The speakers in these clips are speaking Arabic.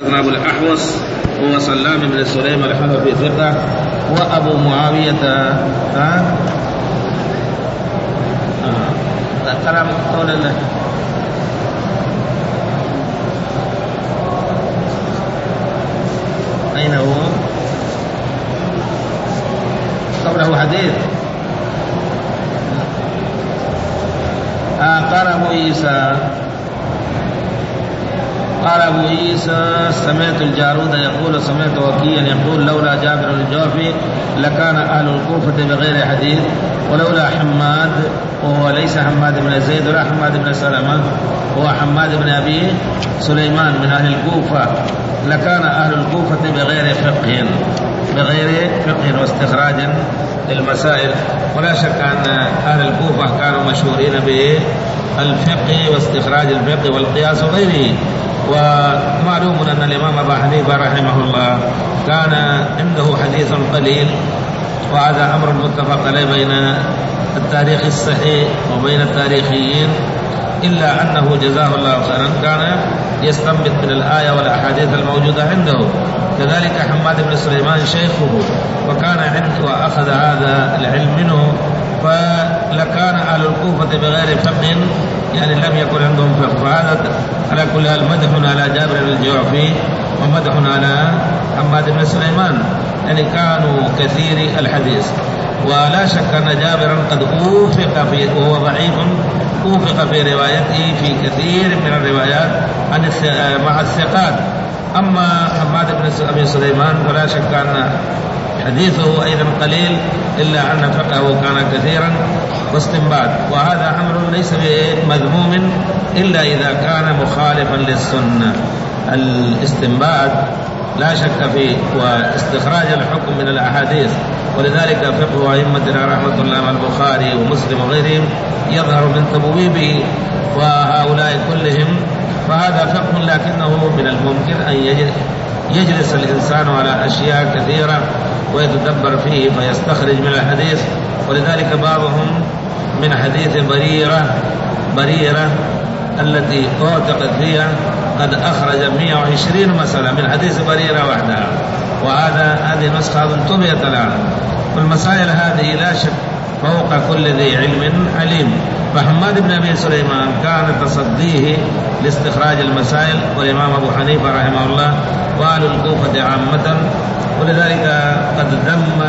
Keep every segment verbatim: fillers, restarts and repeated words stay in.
أبو الأحوص هو سلام بن سليم الحنفي ثقة، وأبو معاوية ها كلام قول الله أين هو؟ قبله حديث آه قال أبو عيسى قال أبو عيسى سمعت الجارود يقول سمعت وكيعا يقول لولا جابر الجعفي لكان أهل الكوفة بغير حديث، ولولا حماد وهو ليس حماد بن زيد ولا حماد بن سلمة، هو حماد بن أبي سليمان من أهل الكوفة، لكان أهل الكوفة بغير فقه بغير فقه واستخراج للمسائل. ولا شك أن أهل الكوفة كانوا مشهورين بالفقه واستخراج الفقه والقياس وغيره. ومعلوم أن الإمام أبا حنيفة رحمه الله كان عنده حديث قليل، وهذا أمر متفق عليه بين التاريخ الصحيح وبين التاريخيين، إلا أنه جزاه الله خيرا كان يستنبط من الآية والأحاديث الموجودة عنده. كذلك حماد بن سليمان شيخه وكان عنده وأخذ هذا العلم منه، فلكان أهل الكوفة بغير فقه، يعني لم يكن عندهم فقه. فهذا على كل حال مدح على جابر الجعفي ومدح على حماد بن سليمان، يعني كانوا كثير الحديث. ولا شك أن جابرا قد أوفق فيه وهو ضعيف، أوفق في روايته في كثير من الروايات عن مع الثقات. أما حماد بن أبي سليمان فلا شك أن حديثه أيضا قليل، إلا أن فقهه كان كثيرا واستنباط، وهذا أمر ليس بمذموم إلا إذا كان مخالفا للسنة. الاستنباط لا شك فيه، واستخراج الحكم من الأحاديث، ولذلك فقه أئمتنا رحمة الله مع البخاري ومسلم وغيرهم يظهر من تبويبه وهؤلاء كلهم، فهذا فقه لكنه من الممكن أن يجلس الإنسان على أشياء كثيرة ويتدبر فيه فيستخرج من الحديث. ولذلك بعضهم من حديث بريرة بريرة التي اعتقد فيها قد أخرج مئة وعشرين مسألة من حديث بريرة وحدها، وهذا هذه نسخة طبعت الآن. والمسائل هذه لا شك فوق كل ذي علم عليم. فحماد بن أبي سليمان كان تصديه لاستخراج المسائل، والإمام أبو حنيفة رحمه الله وأهل الكوفة عامة. ولذلك قد ذم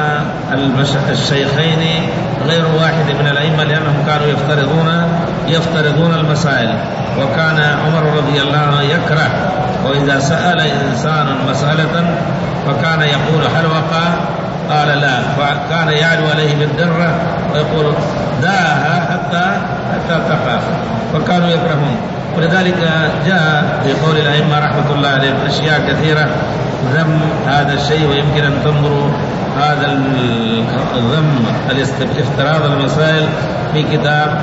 الشيخين غير واحد من الأئمة لأنهم كانوا يفترضون يفترضون المسائل. وكان عمر رضي الله عنه يكره، وإذا سأل إنسان مسألة فكان يقول هل وقع؟ قال لا، فكان يعلو عليه بالدرة ويقول داها حتى حتى تقع، فكانوا يكرهون. ولذلك جاء في قول الأئمة رحمة الله عليهم أشياء كثيرة ذم هذا الشيء، ويمكن أن تنظروا هذا الذم الافتراض المسائل في كتاب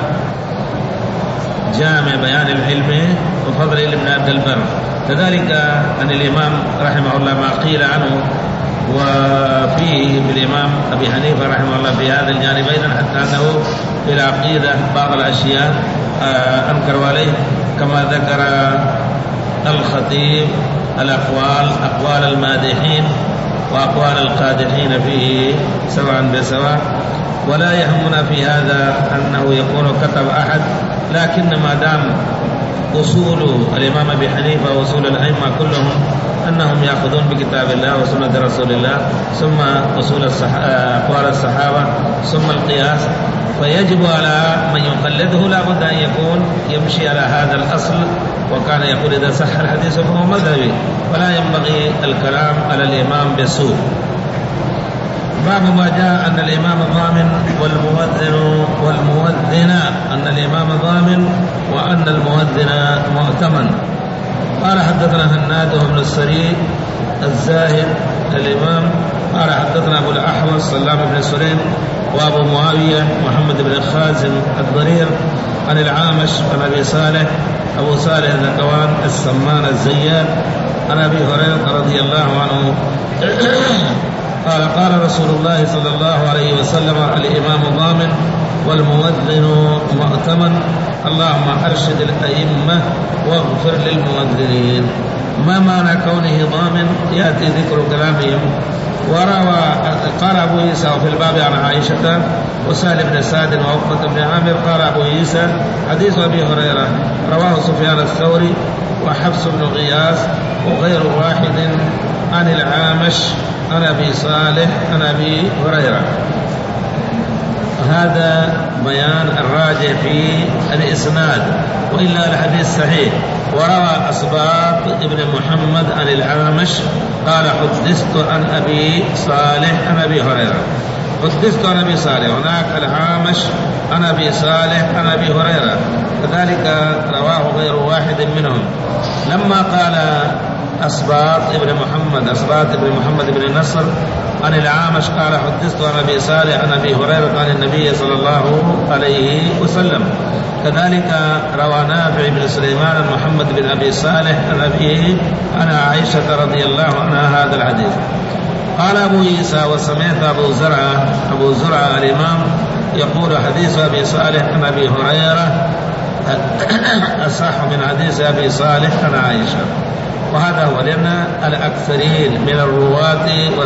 جامع بيان العلم وفضل ابن عبد البر. كذلك عن الإمام رحمه الله ما قيل عنه، وفيه بالإمام أبي حنيفة رحمه الله في هذا الجانب أيضا، حتى أنه في العقيدة بعض الأشياء أنكروا عليه، كما ذكر الخطيب الأقوال أقوال المادحين وأقوال القادحين فيه سواء بسواء. ولا يهمنا في هذا أنه يكون كتب أحد، لكن ما دام أصول الإمام أبي حنيفة وأصول الأئمة كلهم أنهم يأخذون بكتاب الله وسنة رسول الله، ثم أصول أقوال الصحابة، ثم القياس، فيجب على من يقلده لا بد أن يكون يمشي على هذا الأصل. وكان يقول إذا صح الحديث فهو مذهبي، ولا ينبغي الكلام على الإمام بسوء. باب ما جاء أن الإمام ضامن والمؤذن والمؤذن أن الإمام ضامن وأن المؤذن مؤتمن. قال حدثنا هناد بن السري الزاهد الإمام قال حدثنا أبو الأحوص سلام بن سليم وأبو معاوية محمد بن خازم الضرير عن العامش عن أبي صالح أبو صالح ذكوان السمان الزيات عن أبي هريرة رضي الله عنه قال قال رسول الله صلى الله عليه وسلم الإمام ضامن والمؤذن مؤتمن، اللهم أرشد الأئمة واغفر للمؤذنين. ما معنى كونه ضامن؟ يأتي ذكر كلامهم. وروى قال أبو عيسى وفي الباب عن عائشة وسهل بن سعد وعقبة بن عامر. قال أبو عيسى حديث أبي هريرة رواه سفيان الثوري وحفص بن غياث وغير واحد عن العامش عن أبي صالح عن أبي هريرة. هذا بيان الراجع في الإسناد، وإلا الحديث صحيح. وروى أصباط ابن محمد عن العامش قال حدثت عن أبي صالح عن أبي هريرة. حدثت عن أبي صالح، هناك العامش عن أبي صالح عن أبي هريرة، كذلك رواه غير واحد منهم. لما قال أصباط ابن محمد أصباط ابن محمد بن النصر عن العامش قال حدثت عن أبي صالح عن أبي هريرة عن النبي صلى الله عليه وسلم. كذلك روى نافع بن سليمان عن محمد بن أبي صالح عن أبيه عن عائشة رضي الله عنها هذا الحديث. قال أبو عيسى وسمعت أبو زرعة أبو زرعة الإمام يقول حديث أبي صالح عن أبي هريرة أصح من حديث أبي صالح عن عائشة. وهذا هو، لأن الأكثرين من الرواة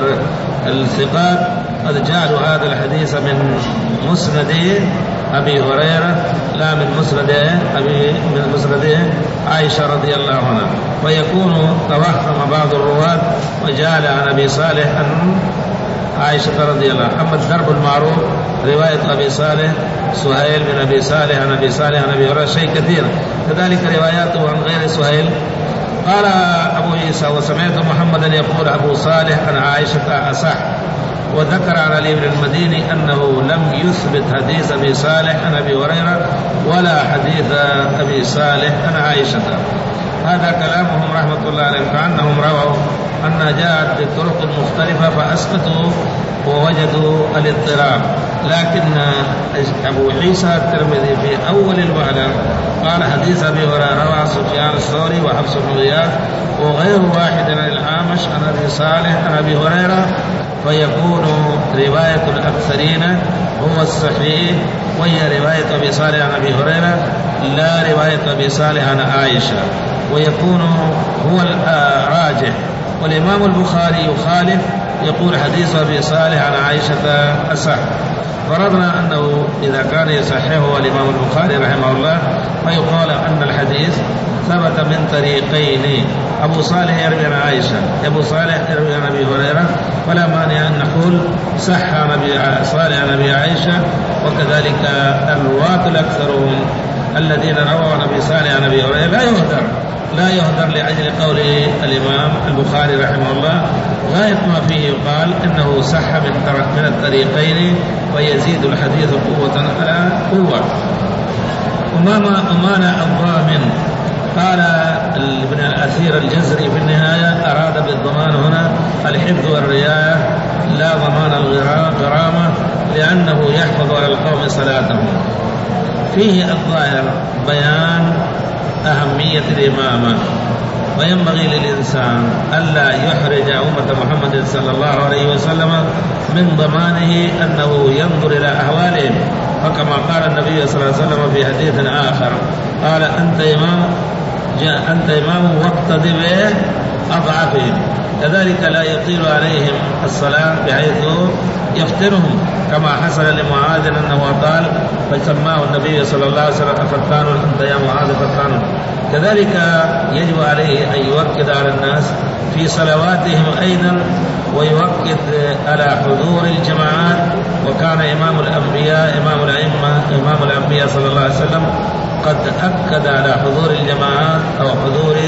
والثقات قد جعلوا هذا الحديث من مسند أبي هريرة لا من مسند أبي من مسند عائشة رضي الله عنها، ويكون توهم بعض الرواة وجعل عن أبي صالح عن عائشة رضي الله عنها. أما الدرب المعروف رواية أبي صالح سهيل بن أبي صالح عن أبي صالح عن أبي هريرة شيء كثير، كذلك رواياته عن غير سهيل. قال أبو عيسى وسمعت محمدا يقول أبو صالح عن عائشة أصح. وذكر عن علي بن المديني أنه لم يثبت حديث أبي صالح عن أبي هريرة ولا حديث أبي صالح عن عائشة. هذا كلامهم رحمة الله عليهم، كأنهم رووا أن جاءت بطرق مختلفة فأسقطوا ووجدوا الاضطراب. لكن أبو عيسى الترمذي في أول المعنى قال حديث أبي هريرة رواه سفيان الثوري وحفص بن غياث وغير واحد عن العامش عن أبي صالح عن أبي هريرة، فيكون رواية الأكثرين هو الصحيح، وهي رواية أبي صالح عن أبي هريرة لا رواية أبي صالح عن عائشة، ويكون هو الراجح. والإمام البخاري يخالف، يقول حديث أبي صالح عن عائشة أصح. فرضنا أنه إذا كان يصححه الإمام البخاري رحمه الله فيقال أن الحديث ثبت من طريقين، أبو صالح يروي عن عائشة، أبو صالح يروي عن أبي هريرة، ولا مانع أن نقول صح عن أبي صالح عن أبي عائشة. وكذلك الرواة الأكثرون الذين رووا عن أبي صالح عن أبي هريرة لا يهدر لا يهدر لأجل قول الإمام البخاري رحمه الله، غاية ما فيه يقال إنه صح من الطريقين ويزيد الحديث قوة على قوة. وما معنى الضامن؟ قال ابن الأثير الجزري في النهاية أراد بالضمان هنا الحفظ والرعاية لا ضمان الغرامة، لأنه يحفظ على القوم صلاتهم. فيه الظاهر بيان أهمية الإمامة، وينبغي للإنسان ألا يحرج أمة محمد صلى الله عليه وسلم من ضمانه أنه ينظر إلى أحوالهم. فكما قال النبي صلى الله عليه وسلم في حديث آخر قال أنت إمام جاء أنت إمام واقتدي بأضعفهم. كذلك لا يطيل عليهم الصلاة بحيث يفتنهم، كما حصل لمعاذ أنه أطال فسماه النبي صلى الله عليه وسلم فتان أنت يا معاذ فتان. كذلك يجب عليه أن يؤكد على الناس في صلواتهم أيضا، ويؤكد على حضور الجماعات. وكان إمام الأنبياء إمام الأئمة إمام الأنبياء صلى الله عليه وسلم قد أكد على حضور الجماعات أو حضور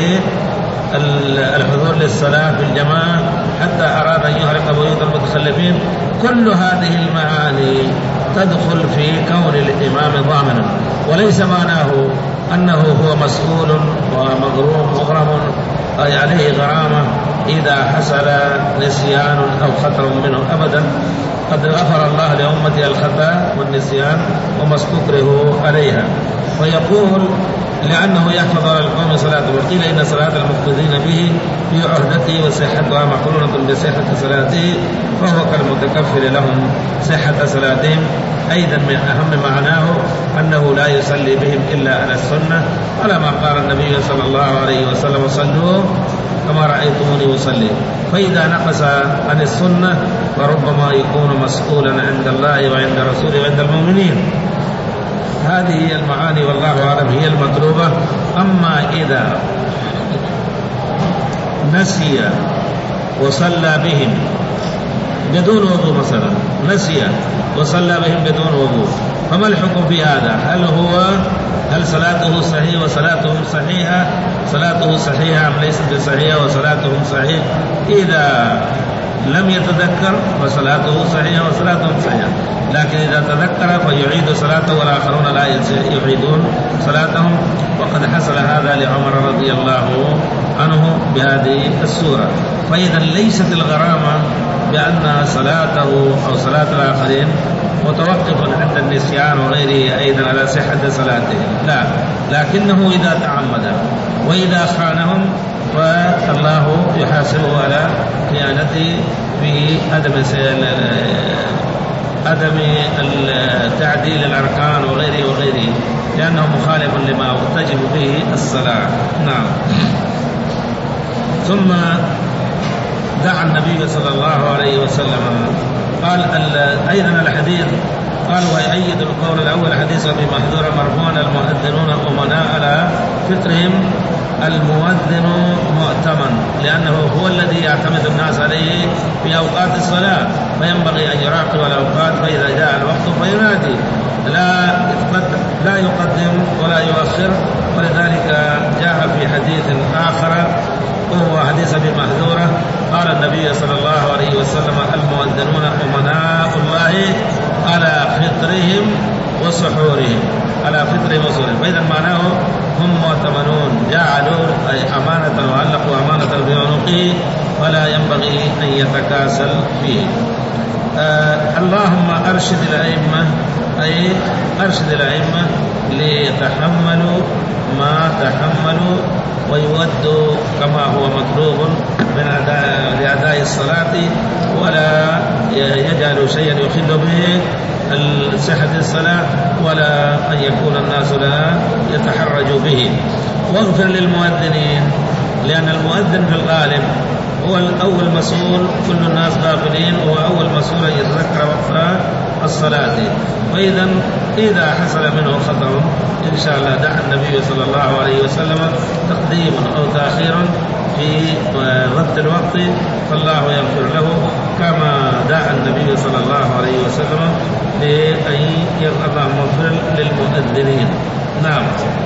الحضور للصلاة في الجماعة حتى أراد أن يحرق بيوت المتخلفين. كل هذه المعاني تدخل في كون الإمام ضامنا، وليس معناه أنه هو مسؤول ومغروم مغرم أي عليه غرامة إذا حصل نسيان أو خطر منه أبدا. قد غفر الله لأمتي الخطأ والنسيان وما استكره عليها. ويقول لأنه يحفظ على القوم صلاته، وقيل إن صلاة المقتدين به في عهدته وصحتها مقرونة بصحة صلاته فهو كالمتكفل لهم صحة صلاتهم. أيضا من أهم معناه أنه لا يصلي بهم إلا على السنة، على ما قال النبي صلى الله عليه وسلم صلوا كما رأيتموني أصلي. فإذا نقص عن السنة فربما يكون مسؤولا عند الله وعند رسوله وعند المؤمنين. هذه هي المعاني والله أعلم هي المطلوبة. أما إذا نسي وصلى بهم بدون وضوء مثلا، نسي وصلى بهم بدون وضوء، فما الحكم في هذا؟ هل هو هل صلاته صحيحة وصلاتهم صحيحة صلاته صحيحة أم ليست بصحيحة وصلاتهم صحيحة؟ إذا لم يتذكر فصلاته صحيحة وصلاتهم صحيحة، لكن إذا تذكر فيعيد صلاته والآخرون لا يعيدون صلاتهم. وقد حصل هذا لعمر رضي الله عنه بهذه السورة. فإذا ليست الغرامة بأن صلاته أو صلاة الآخرين متوقف عند النسيان وغيره أيضا على صحة صلاته، لا، لكنه إذا تعمد وإذا خانهم فالله يحاسبه على خيانته بعدم عدم تعديل الأركان وغيره وغيره، لأنه مخالف لما تجب به الصلاة. نعم. ثم دعا النبي صلى الله عليه وسلم. قال أيضا الحديث قال ويؤيد القول الأول حديث أبي محذورة مرفوعا المؤذنون أمناء على فطرهم. المؤذن مؤتمن لأنه هو الذي يعتمد الناس عليه في أوقات الصلاة، فينبغي أن يراقب الأوقات، فإذا جاء الوقت فينادي، لا لا يقدم ولا يؤخر. ولذلك جاء في حديث آخر وهو حديث أبي محذورة قال النبي صلى الله عليه وسلم المؤذنون أمناء الله على فطرهم وسحورهم، على فطرهم وسحورهم. فإذا معناه هم مؤتمنون، جعلوا أي أمانة وعلقوا أمانة في عنقه ولا ينبغي أن يتكاسل فيه. آه اللهم أرشد الأئمة، أي أرشد الأئمة ليتحملوا ما تحملوا ويودوا كما هو مطلوب من أداء الصلاة، ولا يجعلوا شيئا يخل به صحة الصلاة، ولا أن يكون الناس لا يتحرجوا به. واغفر للمؤذنين، لأن المؤذن في الغالب هو الأول مسؤول، كل الناس غافلين، وهو أول مسؤول أن يتذكر وقت الصلاة. وإذا إذا حصل منه خطأ إن شاء الله دعا النبي صلى الله عليه وسلم تقديم أو تأخير في ضبط الوقت، فالله يغفر له، كما دعا النبي صلى الله عليه وسلم لأن اللهم اغفر للمؤذنين. نعم.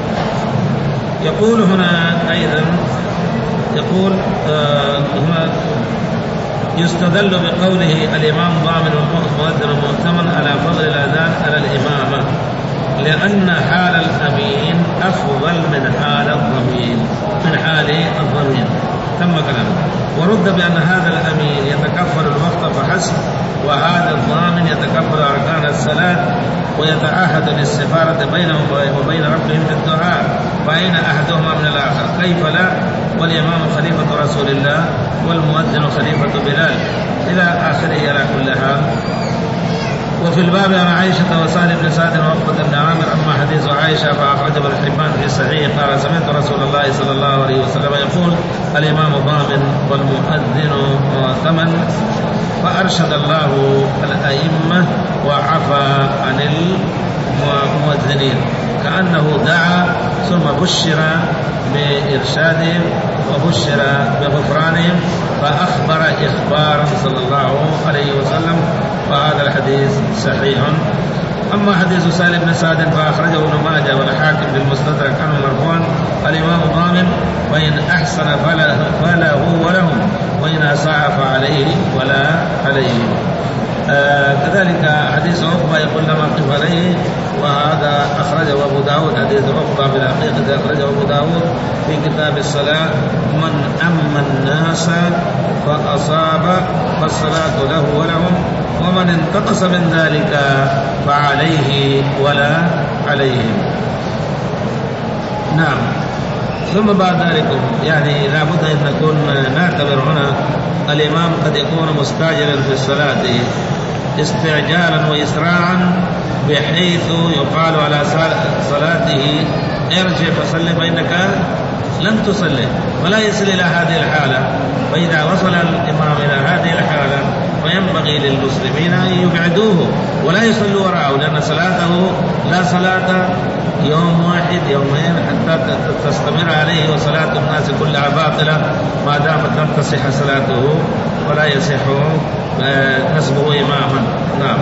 يقول هنا أيضا يقول آه هنا يستدل بقوله الإمام ضامن والمؤذن مؤتمن على فضل الأذان على الإمامة، لأن حال الأمين أفضل من حال الضمين من حال الضمين. تم كلامه. ورد بأن هذا الأمين يتكفل الوقت فحسب، وهذا الضامن يتكفل أركان الصلاة ويتعهد الاستخارة بينهم وبين ربهم في الدعاء، فأين أحدهما من الآخر؟ كيف لا؟ والإمام خليفة رسول الله والمؤذن خليفة بلال إلى آخره على كل حال. وفي الباب عن عائشة وسهل بن سعد وعقبة بن عامر. أما حديث عائشة فأخرج ابن حبان في الصحيح قال سمعت رسول الله صلى الله عليه وسلم يقول الإمام ضامن والمؤذن مؤتمن، فأرشد الله الأئمة وعفى عن المؤذنين، كأنه دعا ثم بشر بإرشادهم وبشر بغفرانهم، فأخبر إخبارا صلى الله عليه وسلم، فهذا الحديث صحيح. أما حديث سهل بن سعد فأخرجه ابن ماجه والحاكم في المستدرك عنه مرفوعا الإمام ضامن، وإن أحسن فله ولهم، وإن أساء فعليه ولا عليه. آه كذلك حديث عقبة يقول لما قف عليه، وهذا أخرجه أبو داود. حديث عقبة بالحقيقة أخرجه أبو داود في كتاب الصلاة: من أما الناس فأصاب فالصلاة له ولهم، ومن انتقص من ذلك فعليه ولا عليهم. نعم. ثم بعد ذلك يعني لابد أن نكون نعتبر هنا الإمام قد يكون مستعجلا في الصلاة استعجالا وإسراعا، بحيث يقال على صلاته ارجع فصل فإنك لن تصلي ولا يصل إلى هذه الحالة. فإذا وصل الإمام إلى هذه الحالة فينبغي للمسلمين أن يبعدوه ولا يصلوا وراءه، لأن صلاته لا صلاة يوم واحد يومين حتى تستمر عليه، وصلاة الناس كلها باطلة ما دامت لم تصح صلاته ولا يصح نسبه إماما. نعم.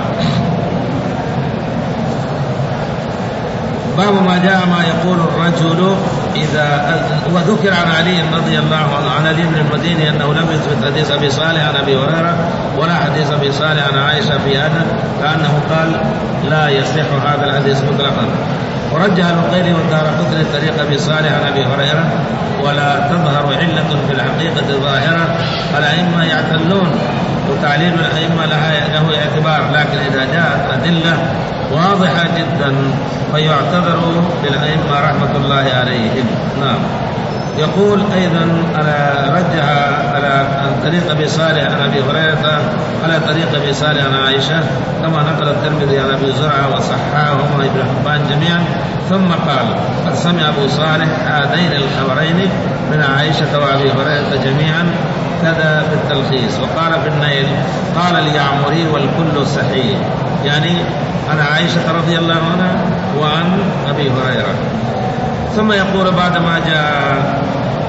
باب ما جاء ما يقول الرجل إذا، وذكر عن علي رضي الله عنه عن علي بن المديني أنه لم يثبت حديث أبي صالح عن أبي هريرة ولا حديث أبي صالح عن عائشة في هذا، كأنه قال لا يصح هذا الحديث مطلقا. ورجح البخاري والدارقطني طريق أبي صالح عن أبي هريرة، ولا تظهر علة في الحقيقة ظاهرة. الأئمة يعتلون وتعليل الأئمة له اعتبار، لكن إذا جاءت أدلة واضحة جدا فيعتذر للأئمة رحمة الله عليهم. نعم. يقول أيضا على رجح على طريق أبي صالح عن أبي هريرة على طريق أبي صالح عن عائشة، كما نقل الترمذي عن أبي زرعة وصححهما ابن حبان جميعا. ثم قال قد سمع أبو صالح هذين الخبرين من عائشة وأبي هريرة جميعا كذا بالتلخيص. وقال في النيل قال اليعمري والكل صحيح، يعني عن عائشة رضي الله عنها وعن أبي هريرة. ثم يقول بعد ما جاء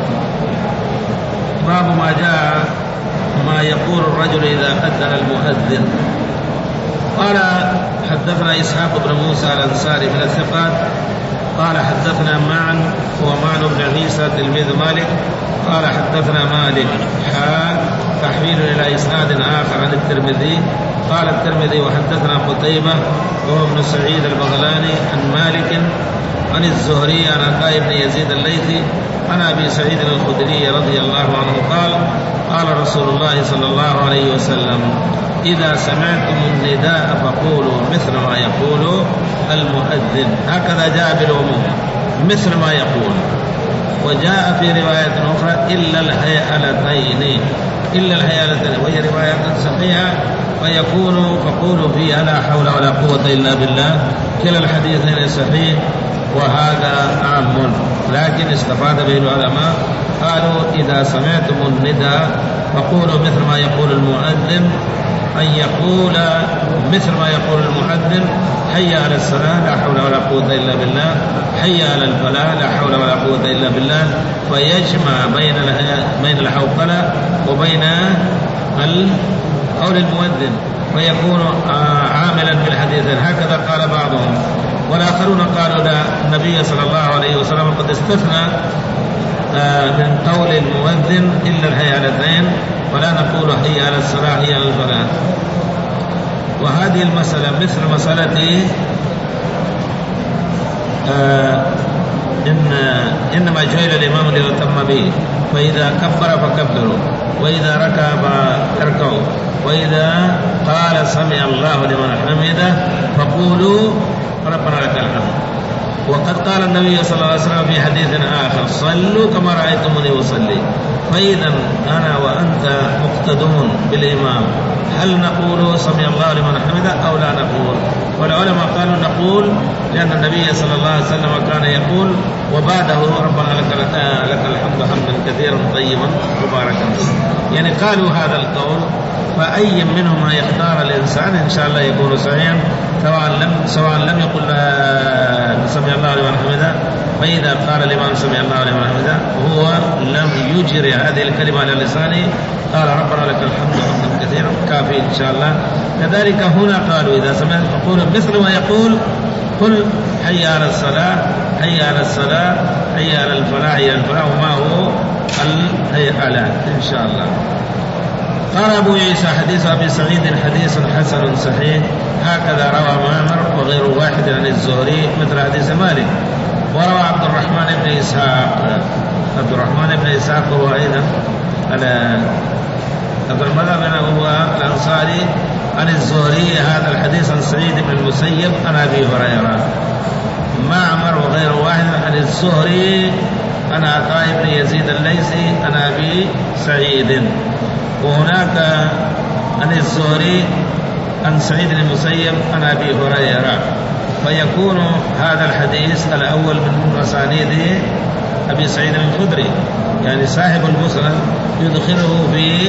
باب ما جاء ما يقول الرجل إذا أذن المؤذن. قال حدثنا إسحاق بن موسى الأنصاري من الثقات قال حدثنا معن ومعن بن عيسى تلميذ مالك قال حدثنا مالك حا تحويل إلى إسناد آخر عن الترمذي. قال الترمذي وحدثنا قتيبة وهو ابن سعيد البغلاني عن مالك عن الزهري عن عطاء بن يزيد الليثي عن أبي سعيد الخدري رضي الله عنه قال قال رسول الله صلى الله عليه وسلم إذا سمعتم النداء فقولوا مثل ما يقول المؤذن. هكذا جاء بالعموم مثل ما يقول. وجاء في رواية أخرى إلا الهيئلتين إلا الهيئلتين وهي رواية صحيحة، فيكون فقولوا فيها لا حول ولا قوة إلا بالله. كلا الحديثين صحيح وهذا عام، لكن استفاد به العلماء قالوا إذا سمعتم النداء فقولوا مثل ما يقول المؤذن، أن يقول مثل ما يقول المؤذن حي على الصلاة لا حول ولا قوة إلا بالله، حي على الفلاح لا حول ولا قوة إلا بالله، فيجمع بين بين الحوقلة وبين قول المؤذن ويكون عاملا بالحديثين. هكذا قال بعضهم، والآخرون قالوا لا، النبي صلى الله عليه وسلم قد استثنى من قول المؤذن إلا الهيئلتين، ولا نقول حي على الصلاة حي على الفلاح. وهذه المسألة مثل مسألة آه إن إنما جعل الإمام ليتم به، فإذا كبر فكبروا، وإذا ركع فاركعوا، وإذا قال سمع الله لمن حمده فقولوا ربنا لك الحمد. وقد قال النبي صلى الله عليه وسلم في حديث آخر صلوا كما رأيتموني أصلي. فإذا أنا وأنت مقتدون بالإمام، هل نقول سمع الله لمن حمده أو لا نقول؟ والعلماء قالوا نقول، لأن النبي صلى الله عليه وسلم كان يقول وبعده ربنا لك لك الحمد حمدا كثيرا طيبا مباركا. يعني قالوا هذا القول، فأي منهما يختار الإنسان إن شاء الله يكون صحيحا، سواء لم سواء لم يقل سمع الله لمن حمده، فإذا قال لمن سمع الله لمن حمده هو لم يجري هذه الكلمة على لسانه، قال ربنا لك الحمد حمدا كثيرا كافي إن شاء الله. كذلك هنا قالوا إذا سمعت فقول مثل ما يقول، قل حي على الصلاة حي على الصلاة حي على الفلاح حي على الفلاح، وما هو الهيئلات إن شاء الله. قال أبو عيسى حديث أبي سعيد حديث حسن صحيح، هكذا روى معمر وغير واحد عن الزهري مثل حديث مالك. وروى عبد الرحمن بن إسحاق عبد الرحمن بن إسحاق هو أيضا عبد الرحمن هو الأنصاري عن الزهري هذا الحديث عن سعيد بن المسيب عن أبي هريرة. معمر وغير واحد عن الزهري عن عطاء بن يزيد الليثي عن أبي سعيد. وهناك عن الزهري عن سعيد بن المسيب عن أبي هريرة، فيكون هذا الحديث الأول من مسانيده أبي سعيد الخدري، يعني صاحب المسند يدخله في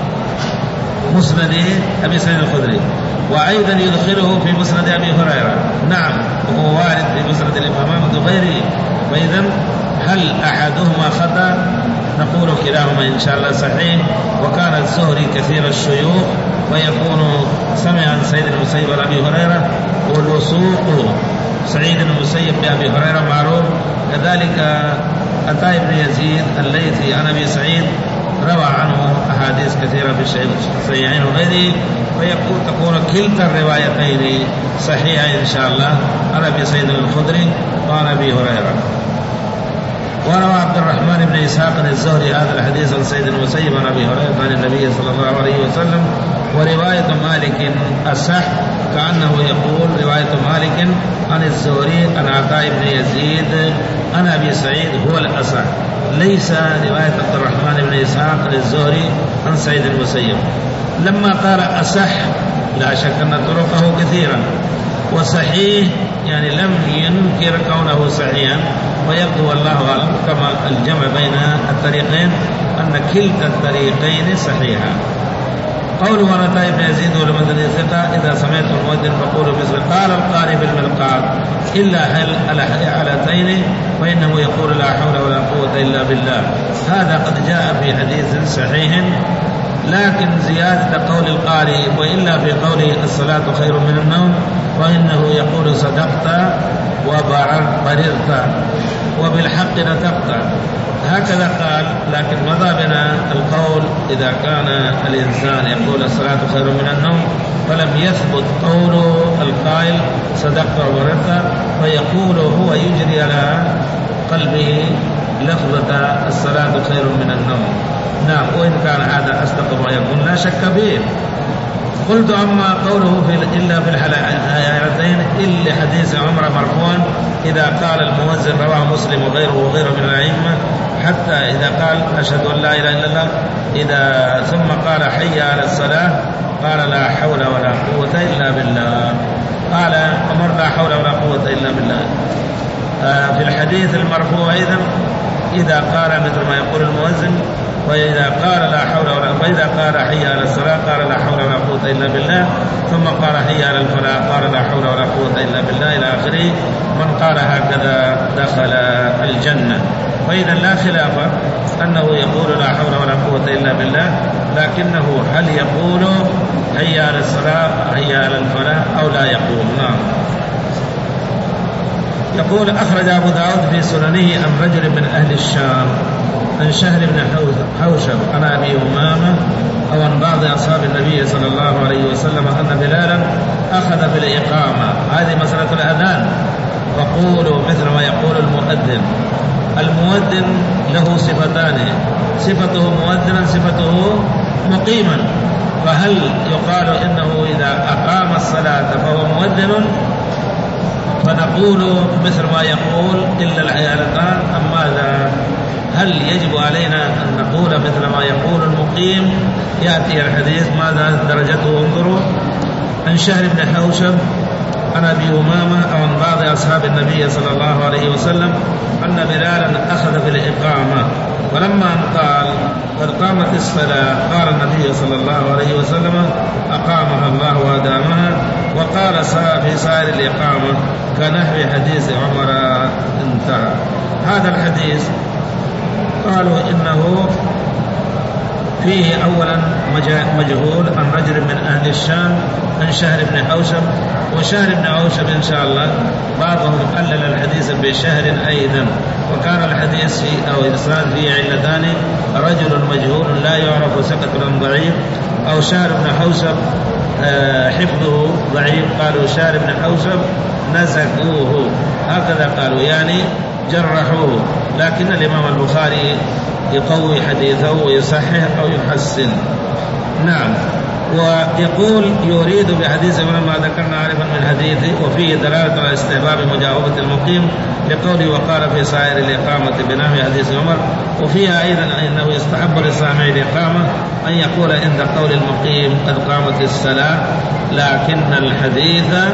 مسند أبي سعيد الخدري، وأيضا يدخله في مسند أبي هريرة. نعم، وهو وارد في مسند الإمام أحمد وغيره. فإذا هل أحدهما خطأ؟ نقول كلاهما إن شاء الله صحيح. وكان الزهري كثير الشيوخ، ويكون سمع عن سعيد بن المسيب عن أبي هريرة، والوثوق سعيد بن المسيب بأبي هريرة معروف. كذلك عطاء بن يزيد الليثي عن أبي سعيد روى عنه أحاديث كثيرة في الصحيحين وغيره، فيكون تكون كلتا الروايتين صحيحة إن شاء الله عن أبي سعيد الخدري وعن أبي هريرة. وروى عبد الرحمن بن إسحاق الزهري هذا الحديث عن سيد المسيب عن أبي هريرة عن النبي صلى الله عليه وسلم. ورواية مالك أصح، كأنه يقول رواية مالك عن الزهري عن عطاء بن يزيد عن أبي سعيد هو الأصح، ليس رواية عبد الرحمن بن إسحاق الزهري عن سيد المسيب. لما قال أصح لا شك أن طرقه كثيرا، وصحيح يعني لم ينكر كونه صحيحا، ويبدو والله أعلم كما الجمع بين الطريقين أن كلتا الطريقين صحيحا. قوله عن عطاء بن يزيد والمدني ثقة إذا سمعت المؤذن فقولوا مثل قال القارئ بالملقاط إلا هل الحالتين فإنه يقول لا حول ولا قوة إلا بالله. هذا قد جاء في حديث صحيح، لكن زيادة قول القارئ وإلا في قوله الصلاة خير من النوم، وإنه يقول صدقت وبررت وبالحق نطقت، هكذا قال. لكن مضى بنا القول إذا كان الإنسان يقول الصلاة خير من النوم فلم يثبت قول القائل صدقت وبررت، فيقول هو يجري على قلبه لفظة الصلاة خير من النوم. نعم، وإن كان هذا أصدق ما يكون لا شك فيه. قلت أما قوله في إلا في الحالتين إلا حديث عمر مرفوعا إذا قال المؤذن رواه مسلم وغيره وغيره من الأئمة، حتى إذا قال أشهد أن لا إله إلا الله إذا ثم قال حي على الصلاة قال لا حول ولا قوة إلا بالله. قال عمر لا حول ولا قوة إلا بالله. آه في الحديث المرفوع أيضا إذا قال مثل ما يقول المؤذن، وإذا قال لا حول ولا فإذا قال حي على الصلاة قال لا حول ولا قوة إلا بالله، ثم قال حي على الفلاح قال لا حول ولا قوة إلا بالله إلى آخره. من قال هكذا دخل الجنة. فإذا لا خلاف أنه يقول لا حول ولا قوة إلا بالله، لكنه هل يقول حي على الصلاة حي على الفلاح أو لا يقول؟ نعم. يقول أخرج أبو داود في سننه عن رجل من أهل الشام عن شهر بن حوشب عن أبي أمامة أو عن بعض أصحاب النبي صلى الله عليه وسلم أن بلالا أخذ بالإقامة. هذه مسألة الأذان. وقولوا مثل ما يقول المؤذن. المؤذن له صفتان، صفته مؤذنا صفته مقيما. فهل يقال إنه إذا أقام الصلاة فهو مؤذن فنقول مثل ما يقول إلا الحيالتان أم ماذا؟ هل يجب علينا أن نقول مثل ما يقول المقيم؟ يأتي الحديث ماذا درجته انظروا. عن شهر بن حوشب عن أبي أمامة أو عن بعض أصحاب النبي صلى الله عليه وسلم أن بلالا أخذ بالإقامة، ولما أن قال قد قامت الصلاة قال النبي صلى الله عليه وسلم أقامها الله وأدامها، وقال في سائر الإقامة كنحو حديث عمر انتهى. هذا الحديث قالوا إنه فيه أولا مجهول عن رجل من أهل الشام عن شهر بن حوشب. وشهر بن حوشب إن شاء الله بعضهم قلل الحديث بشهر أيضا، وكان الحديث في أو الإسناد فيه علتان: رجل مجهول لا يعرف سقط ضعيف، أو شهر بن حوشب حفظه ضعيف. قالوا شهر بن حوشب نزكوه، هكذا قالوا يعني جرحوه. لكن الإمام البخاري يقوي حديثه ويصحح أو يحسن. نعم. ويقول يريد بحديث ما ذكرنا عارفا من حديثه، وفيه دلالة على استحباب مجاوبة المقيم لقوله وقال في سائر الإقامة بنحو حديث عمر. وفيها أيضا أنه يستحب لسامع الإقامة أن يقول عند قول المقيم قد قامت الصلاة، لكن الحديث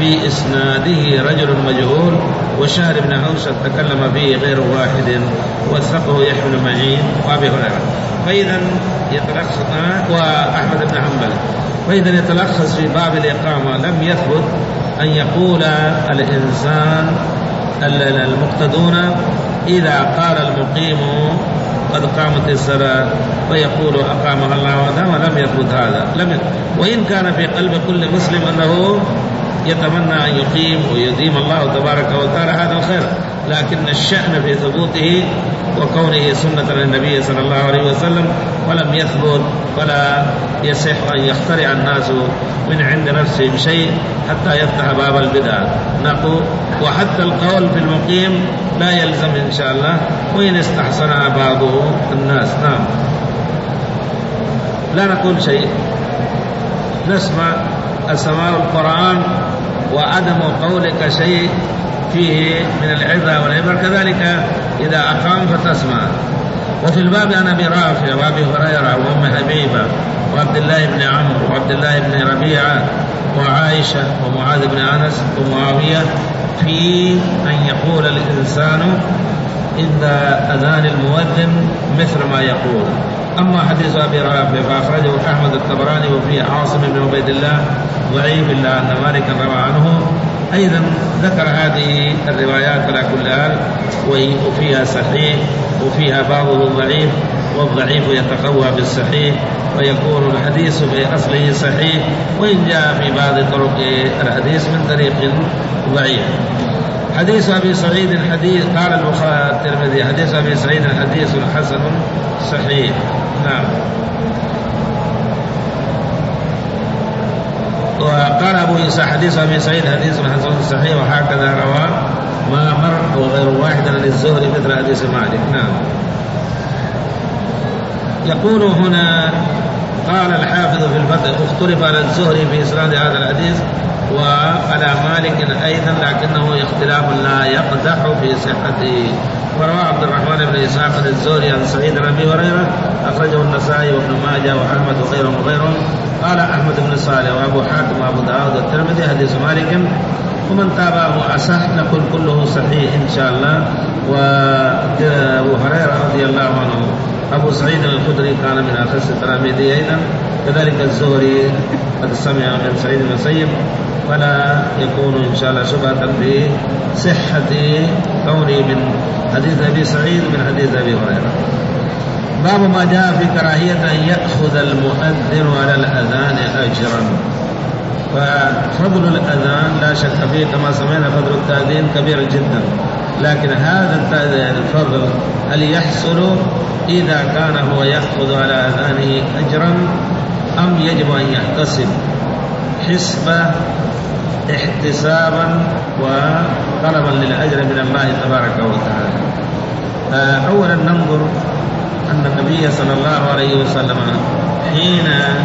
في إسناده رجل مجهول، وشهر بن حوشب تكلم فيه غير واحد، وثقه يحيى بن معين وأبي هريرة. فإذا يتلخص وأحمد بن حنبل، فإذا يتلخص في باب الإقامة لم يثبت أن يقول الإنسان المقتدون إذا قال المقيم قد قامت الصلاة ويقول أقامها الله وأدامها، لم يثبت هذا، لم يثبت. وإن كان في قلب كل مسلم أنه يتمنى أن يقيم ويديم الله تبارك وتعالى، هذا الخير، لكن الشأن في ثبوته وكونه سنة للنبي صلى الله عليه وسلم، ولم يثبت، فلا يصح أن يخترع الناس من عند نفسهم شيء حتى يفتح باب البدع. نقول وحتى القول في المقيم لا يلزم إن شاء الله، وإن استحسنها بعض الناس. نعم، لا نقول شيء، نسمع السماع القرآن وعدم قولك شيء فيه من العظة والعبر، كذلك إذا أقام فتسمع. وفي الباب عن أبي رافع وأبي هريرة وأم حبيبة وعبد الله بن عمرو وعبد الله بن ربيعة وعائشة ومعاذ بن أنس ومعاوية في أن يقول الإنسان عند أذان المؤذن مثل ما يقول. أما حديث أبي رافع فأخرجه أحمد الطبراني وفيه عاصم بن عبيد الله ضعيف إلا أن مالكا روى عنه. أيضا ذكر هذه الروايات على كل حال، وفيها صحيح وفيها بعضه ضعيف، والضعيف يتقوى بالصحيح ويكون الحديث في أصله صحيح، وإن جاء في بعض طرق الحديث من طريق ضعيف. حديث أبي سعيد حديث قال البخاري الترمذي حديث أبي سعيد حديث حسن صحيح. نعم. وقال أبو عيسى حديث أبي سعيد حديث حسن صحيح، وهكذا رواه ما مر وغير واحد للزهري مثل حديث مالك. نعم. يقول هنا قال الحافظ في الفتح اختلف على الزهري في إسناد هذا الحديث وعلى مالك أيضا، لكنه اختلاف لا يقدح في صحته. وروى عبد الرحمن بن إسحاق الزهري عن سعيد بن أبي هريرة أخرجه النسائي وابن ماجه وأحمد وغيرهم وغيرهم. قال أحمد بن صالح وأبو حاتم وأبو داود والترمذي حديث مالك، ومن تابعه أصح، نقول كله صحيح إن شاء الله. وأبو هريرة رضي الله عنه أبو سعيد الخدري كان من أخص التلاميذ أيضا، كذلك الزهري قد سمع من سعيد بن المسيب، فلا يكون إن شاء الله شبهة في صحة كونه من حديث أبي سعيد من حديث أبي هريرة. باب ما جاء في كراهية أن يأخذ المؤذن على الأذان أجرا. ففضل الأذان لا شك فيه كما سمعنا، فضل التأذين كبير جدا، لكن هذا الفضل هل يحصل إذا كان هو يأخذ على أذانه أجرا، أم يجب أن يحتسب حسبة احتسابا وطلبا للأجر من الله تبارك وتعالى؟ أولا ننظر أن النبي صلى الله عليه وسلم حين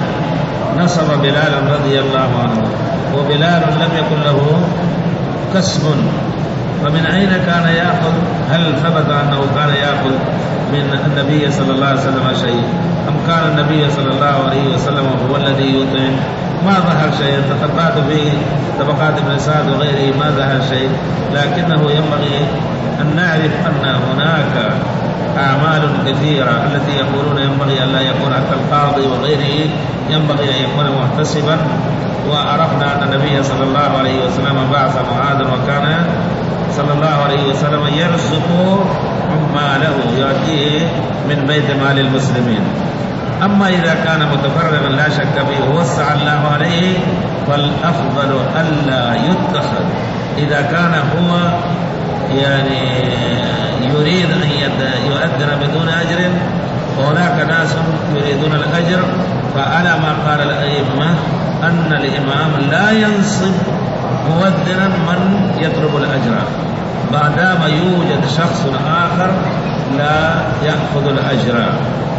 نصب بلالا رضي الله عنه، وبلال لم يكن له كسب، فمن أين كان يأخذ؟ هل ثبت أنه كان يأخذ من النبي صلى الله عليه وسلم شيء، أم كان النبي صلى الله عليه وسلم هو الذي يطعم؟ ما ظهر شيء. تقرأت في طبقات ابن سعد وغيره ما ظهر شيء، لكنه ينبغي أن نعرف أن هناك أعمال كثيرة التي يقولون ينبغي أن لا يكون حتى القاضي وغيره ينبغي أن يكون محتسبا. وعرفنا أن النبي صلى الله عليه وسلم بعث معاذ، وكان صلى الله عليه وسلم يرزق عماله يأتيه من بيت مال المسلمين. أما إذا كان متفرغا لا شك فيه ووسع الله عليه، فالأفضل ألا يتخذ. إذا كان هو يعني يريد أن يؤذن بدون أجر، وهناك ناس يريدون الأجر، فعلى ما قال الأئمة أن الإمام لا ينصب مؤذنا من يطلب الأجر، ما دام يوجد شخص آخر لا يأخذ الأجر.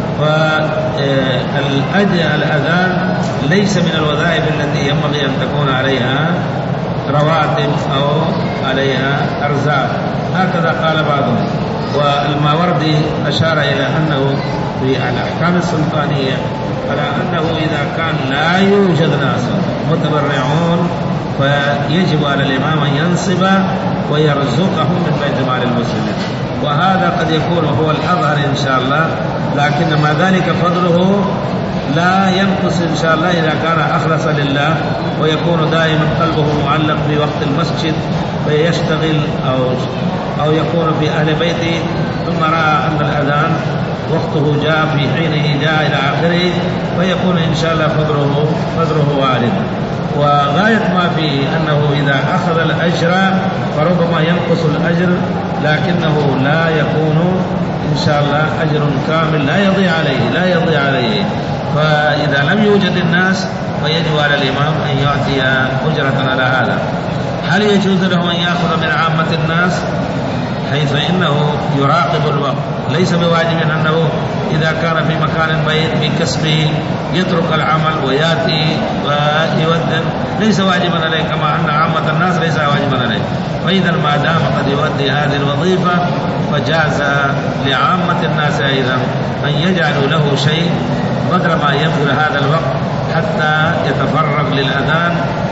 فالأذان ليس من الوظائف التي ينبغي أن تكون عليها رواتب أو عليها أرزاق، هكذا قال بعضهم. والماوردي أشار إلى أنه في الأحكام السلطانية على أنه إذا كان لا يوجد ناس متبرعون فيجب على الإمام أن ينصب ويرزقهم من بيت مال المسلمين، وهذا قد يكون هو الأظهر إن شاء الله، لكن مع ذلك فضله لا ينقص إن شاء الله إذا كان أخلص لله ويكون دائما قلبه معلق بوقت المسجد فيشتغل أو أو يكون في أهل بيته، ثم رأى أن الأذان وقته جاء في حينه جاء إلى آخره، فيكون إن شاء الله فضله فضله وارد. وغاية ما فيه أنه إذا أخذ الأجر فربما ينقص الأجر، لكنه لا يكون إن شاء الله أجر كامل لا يضيع عليه لا يضيع عليه. فإذا لم يوجد الناس فيجب على الإمام أن يعطي أجرة على هذا. هل يجوز له أن يأخذ من عامة الناس؟ حيث إنه يراقب الوقت، ليس بواجب أنه إذا كان في مكان بعيد بكسبه يترك العمل ويأتي ويؤذن، ليس واجبا عليه كما أن عامة الناس ليس واجبا عليه. فإذا ما دام قد يؤدي هذه الوظيفة فجاز لعامة الناس أيضا أن يجعلوا له شيء بدل ما يبذل هذا الوقت حتى يتفرغ للأذان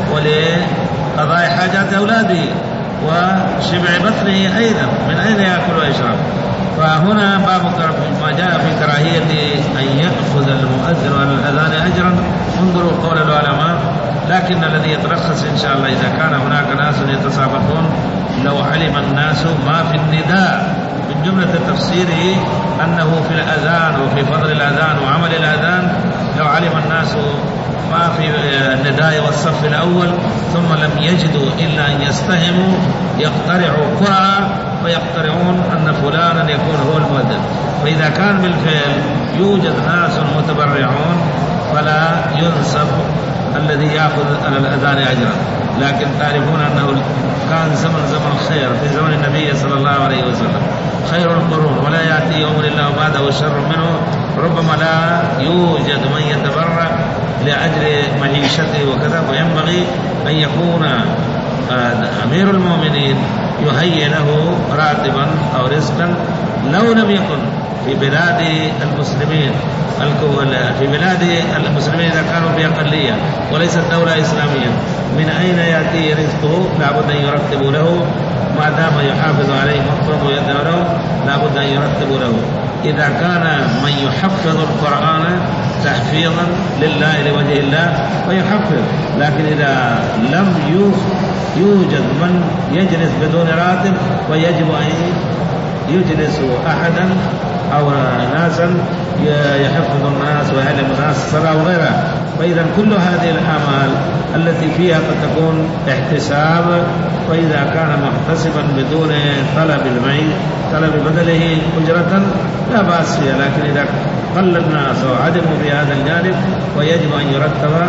ولقضاء حاجات أولاده وشبع بطنه أيضا، من أين يأكل ويشرب. فهنا باب ما جاء في كراهية أن يأخذ المؤذن على الأذان أجرا، انظروا قول العلماء. لكن الذي يترخص إن شاء الله إذا كان هناك ناس يتسابقون، لو علم الناس ما في النداء من جملة تفسيره أنه في الأذان وفي فضل الأذان وعمل الأذان، لو علم الناس ما في النداء والصف الأول ثم لم يجدوا إلا أن يستهموا يقترعوا قرعة فيقترعون أن فلانا يكون هو المؤذن. فإذا كان بالفعل يوجد ناس متبرعون فلا ينسب الذي يأخذ على الأذان أجرا. لكن تعرفون أنه كان زمن زمن خير في زمن النبي صلى الله عليه وسلم، خير القرون، ولا يأتي يوم إلا بعده شر منه. ربما لا يوجد من يتبرع لأجل معيشته وكذا، وينبغي أن يكون أمير المؤمنين يهيئ له راتبا أو رزقا. لو لم يكن في بلاد المسلمين في بلاد المسلمين إذا كانوا بأقلية وليست دولة إسلامية، من أين يأتي رزقه؟ لابد أن يرتب له، ما دام يحافظ عليه مطلب ويدعو له لابد أن يرتب له. إذا كان من يحفظ القرآن تحفيظا لله لوجه الله فيحفظ، لكن إذا لم يوجد من يجلس بدون راتب فيجب أن يجلس أحدا أو ناسا يحفظ الناس ويعلم الناس الصلاة وغيرها. فإذا كل هذه الأعمال التي فيها قد تكون احتساب، فإذا كان محتسبا بدون طلب المعين طلب بدله أجرة لا بأس فيها. لكن إذا قل الناس وعدموا في هذا الجانب فيجب أن يرتب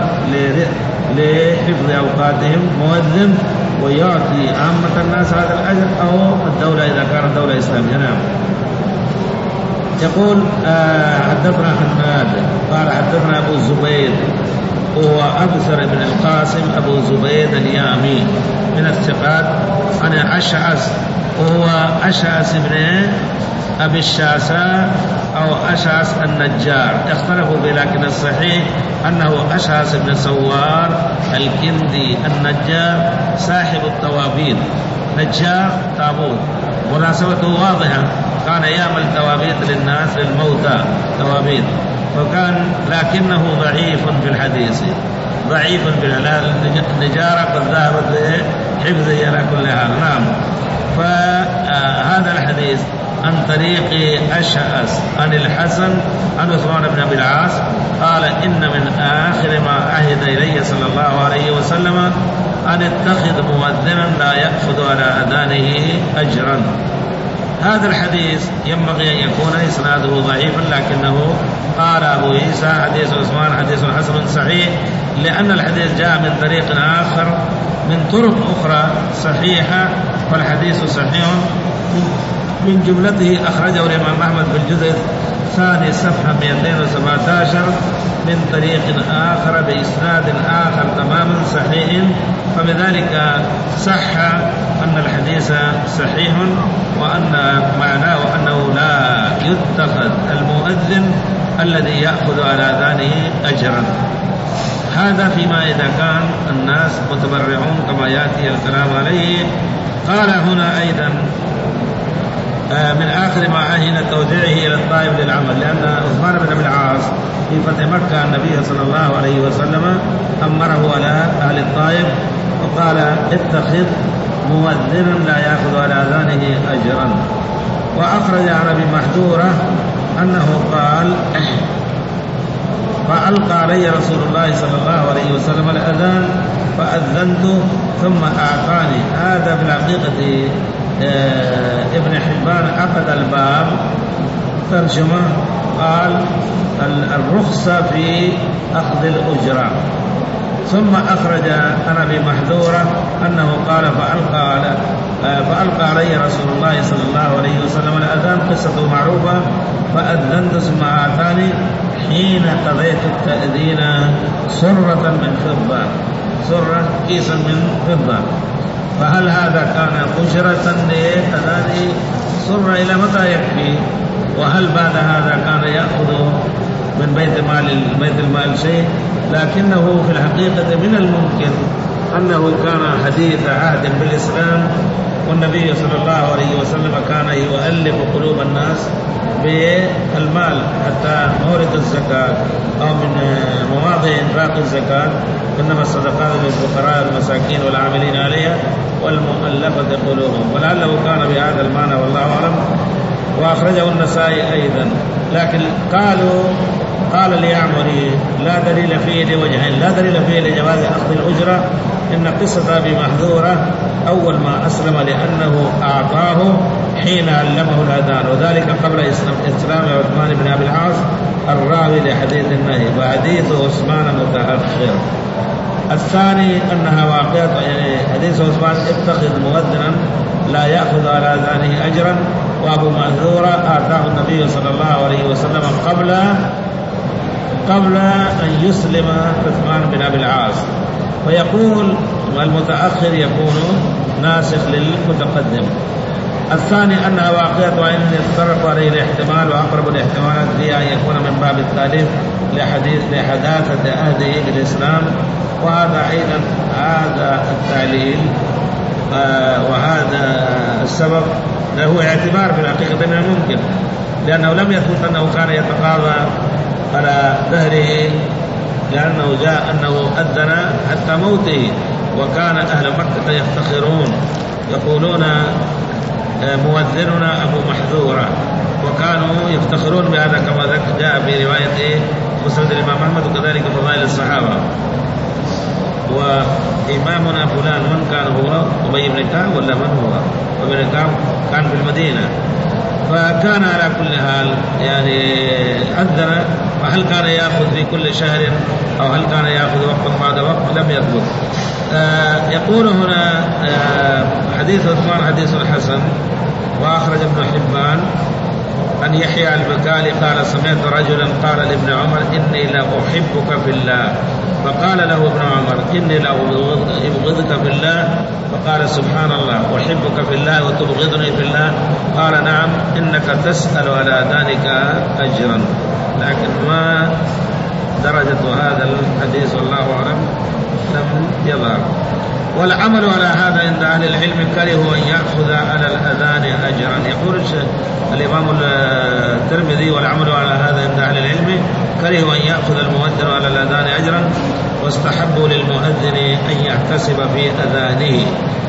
لحفظ أوقاتهم مؤذن ويعطي عامة الناس هذا الأجر، أو الدولة إذا كانت دولة إسلامية. نعم. يقول آه حدثنا حماد قال حدثنا أبو الزبيد هو أبصر بن القاسم أبو زبيد اليامي من الثقات عن أشعث وهو أشعث بن أبي الشعثاء أو أشعث النجار، اختلفوا به، لكن الصحيح أنه أشعث بن سوار الكندي النجار صاحب التوابيت. نجار تابوت، مناسبته واضحة، كان يعمل توابيت للناس للموتى توابيت، فكان لكنه ضعيف في الحديث، ضعيف في النجارة قد ذهبت حفظه على كل حال. نعم. فهذا الحديث عن طريق أشعث عن الحسن عن عثمان بن أبي العاص قال إن من آخر ما عهد إلي صلى الله عليه وسلم أن اتخذ مؤذنا لا يأخذ على أذانه أجرا. هذا الحديث ينبغي أن يكون إسناده ضعيفا، لكنه قال أبو عيسى حديث عثمان حديث حسن صحيح، لأن الحديث جاء من طريق آخر من طرق أخرى صحيحة، فالحديث صحيح. من جملته أخرجه الإمام أحمد في الجزء الثاني صفحة مئتين وسبعة عشر من طريق آخر بإسناد آخر تماما صحيح، فبذلك صح أن الحديث صحيح، وأن معناه أنه لا يتخذ المؤذن الذي يأخذ على أذانه أجرا. هذا فيما إذا كان الناس متبرعون كما يأتي الكلام عليه. قال هنا أيضا من آخر ما عهن توزيعه إلى الطائف للعمل، لأن عثمان بن أبي العاص في فتح مكة النبي صلى الله عليه وسلم أمره على أهل الطائف وقال اتخذ مؤذنا لا يأخذ على أذانه أجرا. وأخرج عن أبي محذورة أنه قال فألقى علي رسول الله صلى الله عليه وسلم الأذان فأذنت ثم أعطاني. هذا في الحقيقة آه ابن حبان عقد الباب ترجمة قال الرخصة في أخذ الأجرة. ثم أخرج عن أبي محذورة أنه قال فألقى على آه فألقى علي رسول الله صلى الله عليه وسلم الأذان، قصته معروفة. فأذنت ثم أعطاني حين قضيت التأذين سرة من فضة، سرة كيسا من فضة. فهل هذا كان أجرة لأذان سرة إلى متى يكفي؟ وهل بعد هذا كان يأخذ من بيت مال بيت المال شيء؟ لكنه في الحقيقة من الممكن أنه كان حديث عهد بالإسلام، والنبي صلى الله عليه وسلم كان يؤلف قلوب الناس بالمال حتى مورد الزكاة أو من مواضع إنفاق الزكاة، إنما الصدقات للفقراء والمساكين والعاملين عليها والمؤلفة قلوبهم، ولعله كان بهذا المعنى والله أعلم. وأخرجه النسائي أيضا. لكن قالوا قال اليعمري لا دليل فيه لوجهين، لا دليل فيه لجواز أخذ الأجرة، إن قصة أبي محذورة أول ما أسلم لأنه أعطاه حين علمه الأذان، وذلك قبل إسلام عثمان بن أبي العاص الراوي لحديث النهي، وحديث عثمان متأخر. الثاني أنها واقعة، يعني حديث عثمان اتخذ مؤذنا لا يأخذ على أذانه أجرا، وأبو محذورة آتاه النبي صلى الله عليه وسلم قبل قبل أن يسلم عثمان بن أبي العاص. ويقول المتأخر يكون ناسخ للمتقدم. الثاني أنها واقعة وإن يتطرق عليه الاحتمال، وأقرب الاحتمالات هي أن يكون من باب التأليف لحديث لحداثة عهده بالإسلام، وهذا أيضا هذا التعليل آه وهذا السبب له اعتبار في الحقيقة من الممكن، لأنه لم يثبت أنه كان يتقاضى على دهره، لأنه جاء أنه أذن حتى موته، وكان أهل مكة يفتخرون يقولون مؤذننا أبو محذورة، وكانوا يفتخرون بهذا كما جاء في رواية مسند الإمام أحمد، وكذلك فضائل الصحابة. وإمامنا فلان من كان هو؟ أبي بن كعب ولا من هو؟ أبي بن كعب كان في المدينة. فكان على كل حال يعني أذن. وهل كان يأخذ في كل شهر أو هل كان يأخذ وقت بعد وقت لم يثبت. آه يقول هنا آه حديث عثمان حديث حسن. وأخرج ابن حبان أن يحيى البكالي قال سمعت رجلا قال لابن عمر إني لا أحبك في الله، فقال له ابن عمر إني لا أبغضك في الله، فقال سبحان الله أحبك في الله وتبغضني في الله، قال نعم إنك تسأل على ذلك أجرا. لكن ما درجة هذا الحديث والله أعلم لم يظهر. والعمل على هذا عند أهل العلم كرهوا أن يأخذ على الأذان أجرا. يقول الإمام الترمذي والعمل على هذا عند أهل العلم كرهوا أن يأخذ المؤذن على الأذان أجرا، واستحبوا للمؤذن أن يحتسب في أذانه.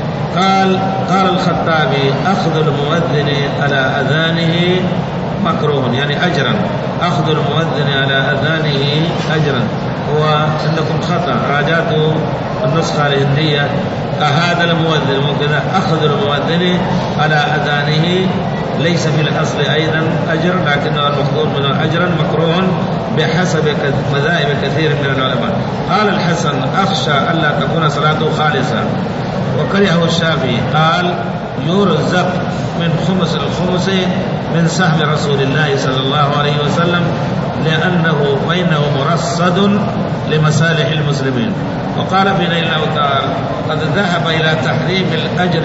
قال قال الخطابي أخذ المؤذن على أذانه مكروه، يعني أجرا، أخذ المؤذن على أذانه أجرا. هو عندكم خطأ، راجعت النسخة الهندية هذا المؤذن وكذا أخذ المؤذن على أذانه ليس في الأصل أيضا أجر، لكنه المذكور من أجرا مكروه بحسب مذاهب كثير من العلماء. قال الحسن أخشى ألا تكون صلاته خالصة، وكرهه الشافعي قال يرزق من خمس الخمس من سهم رسول الله صلى الله عليه وسلم، لأنه فإنه مرصد لمصالح المسلمين. وقال في نيل الأوتار قد ذهب إلى تحريم الأجر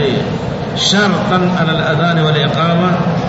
شرطا على الأذان والإقامة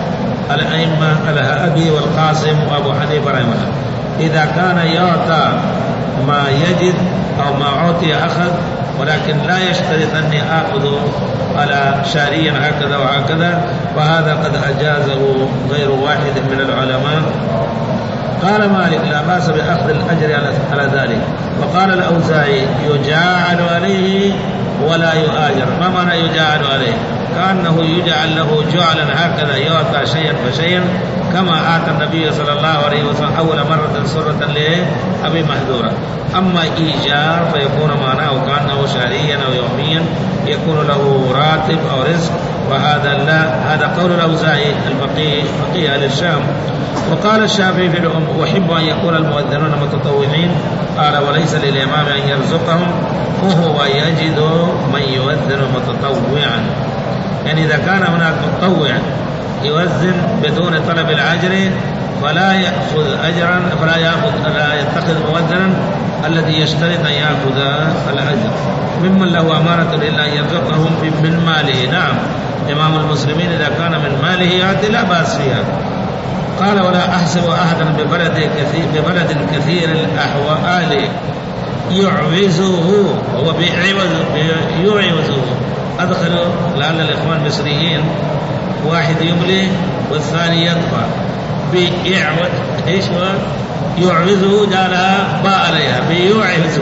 الأئمة الهادي والقاسم وأبو حنيفة رحمه الله، إذا كان يعطى ما يجد أو ما أعطي أخذ، ولكن لا يشترط أني آخذ على شهريا هكذا وهكذا، وهذا قد أجازه غير واحد من العلماء. قال مالك لا بأس بأخذ الأجر على ذلك. وقال الأوزاعي يجاعل عليه ولا يؤاجر. ما معنى يجاعل عليه؟ كأنه يجعل له جعلا هكذا يعطى شيئا فشيئا، كما آتى النبي صلى الله عليه وسلم أول مرة سرة لأبي محذورة. أما إيجار فيكون معناه كأنه شهريا أو يوميا، يكون له راتب أو رزق، وهذا لا. هذا قول الأوزاعي الفقيه فقيه أهل الشام. وقال الشافعي في الأم أحب أن يكون المؤذنون متطوعين. قال وليس للإمام أن يرزقهم، وهو يجد من يؤذن متطوعا. يعني إذا كان هناك متطوع يؤذن بدون طلب الأجر فلا يأخذ أجرا، فلا يأخذ لا يتخذ مؤذنا الذي يشترط أن يأخذ الأجر ممن له أمانة إلا أن يرزقهم من ماله. نعم، إمام المسلمين إذا كان من ماله يأتي لا بأس فيها. قال ولا أحسب أحدا ببلد كثير, ببلد كثير الأحوال يعوزه، هو يعوزه. أدخلوا لعل الإخوان المصريين واحد يملي والثاني يدفع بيعوز. إيش هو يعوزه؟ جعلها باء عليها بيعوزه،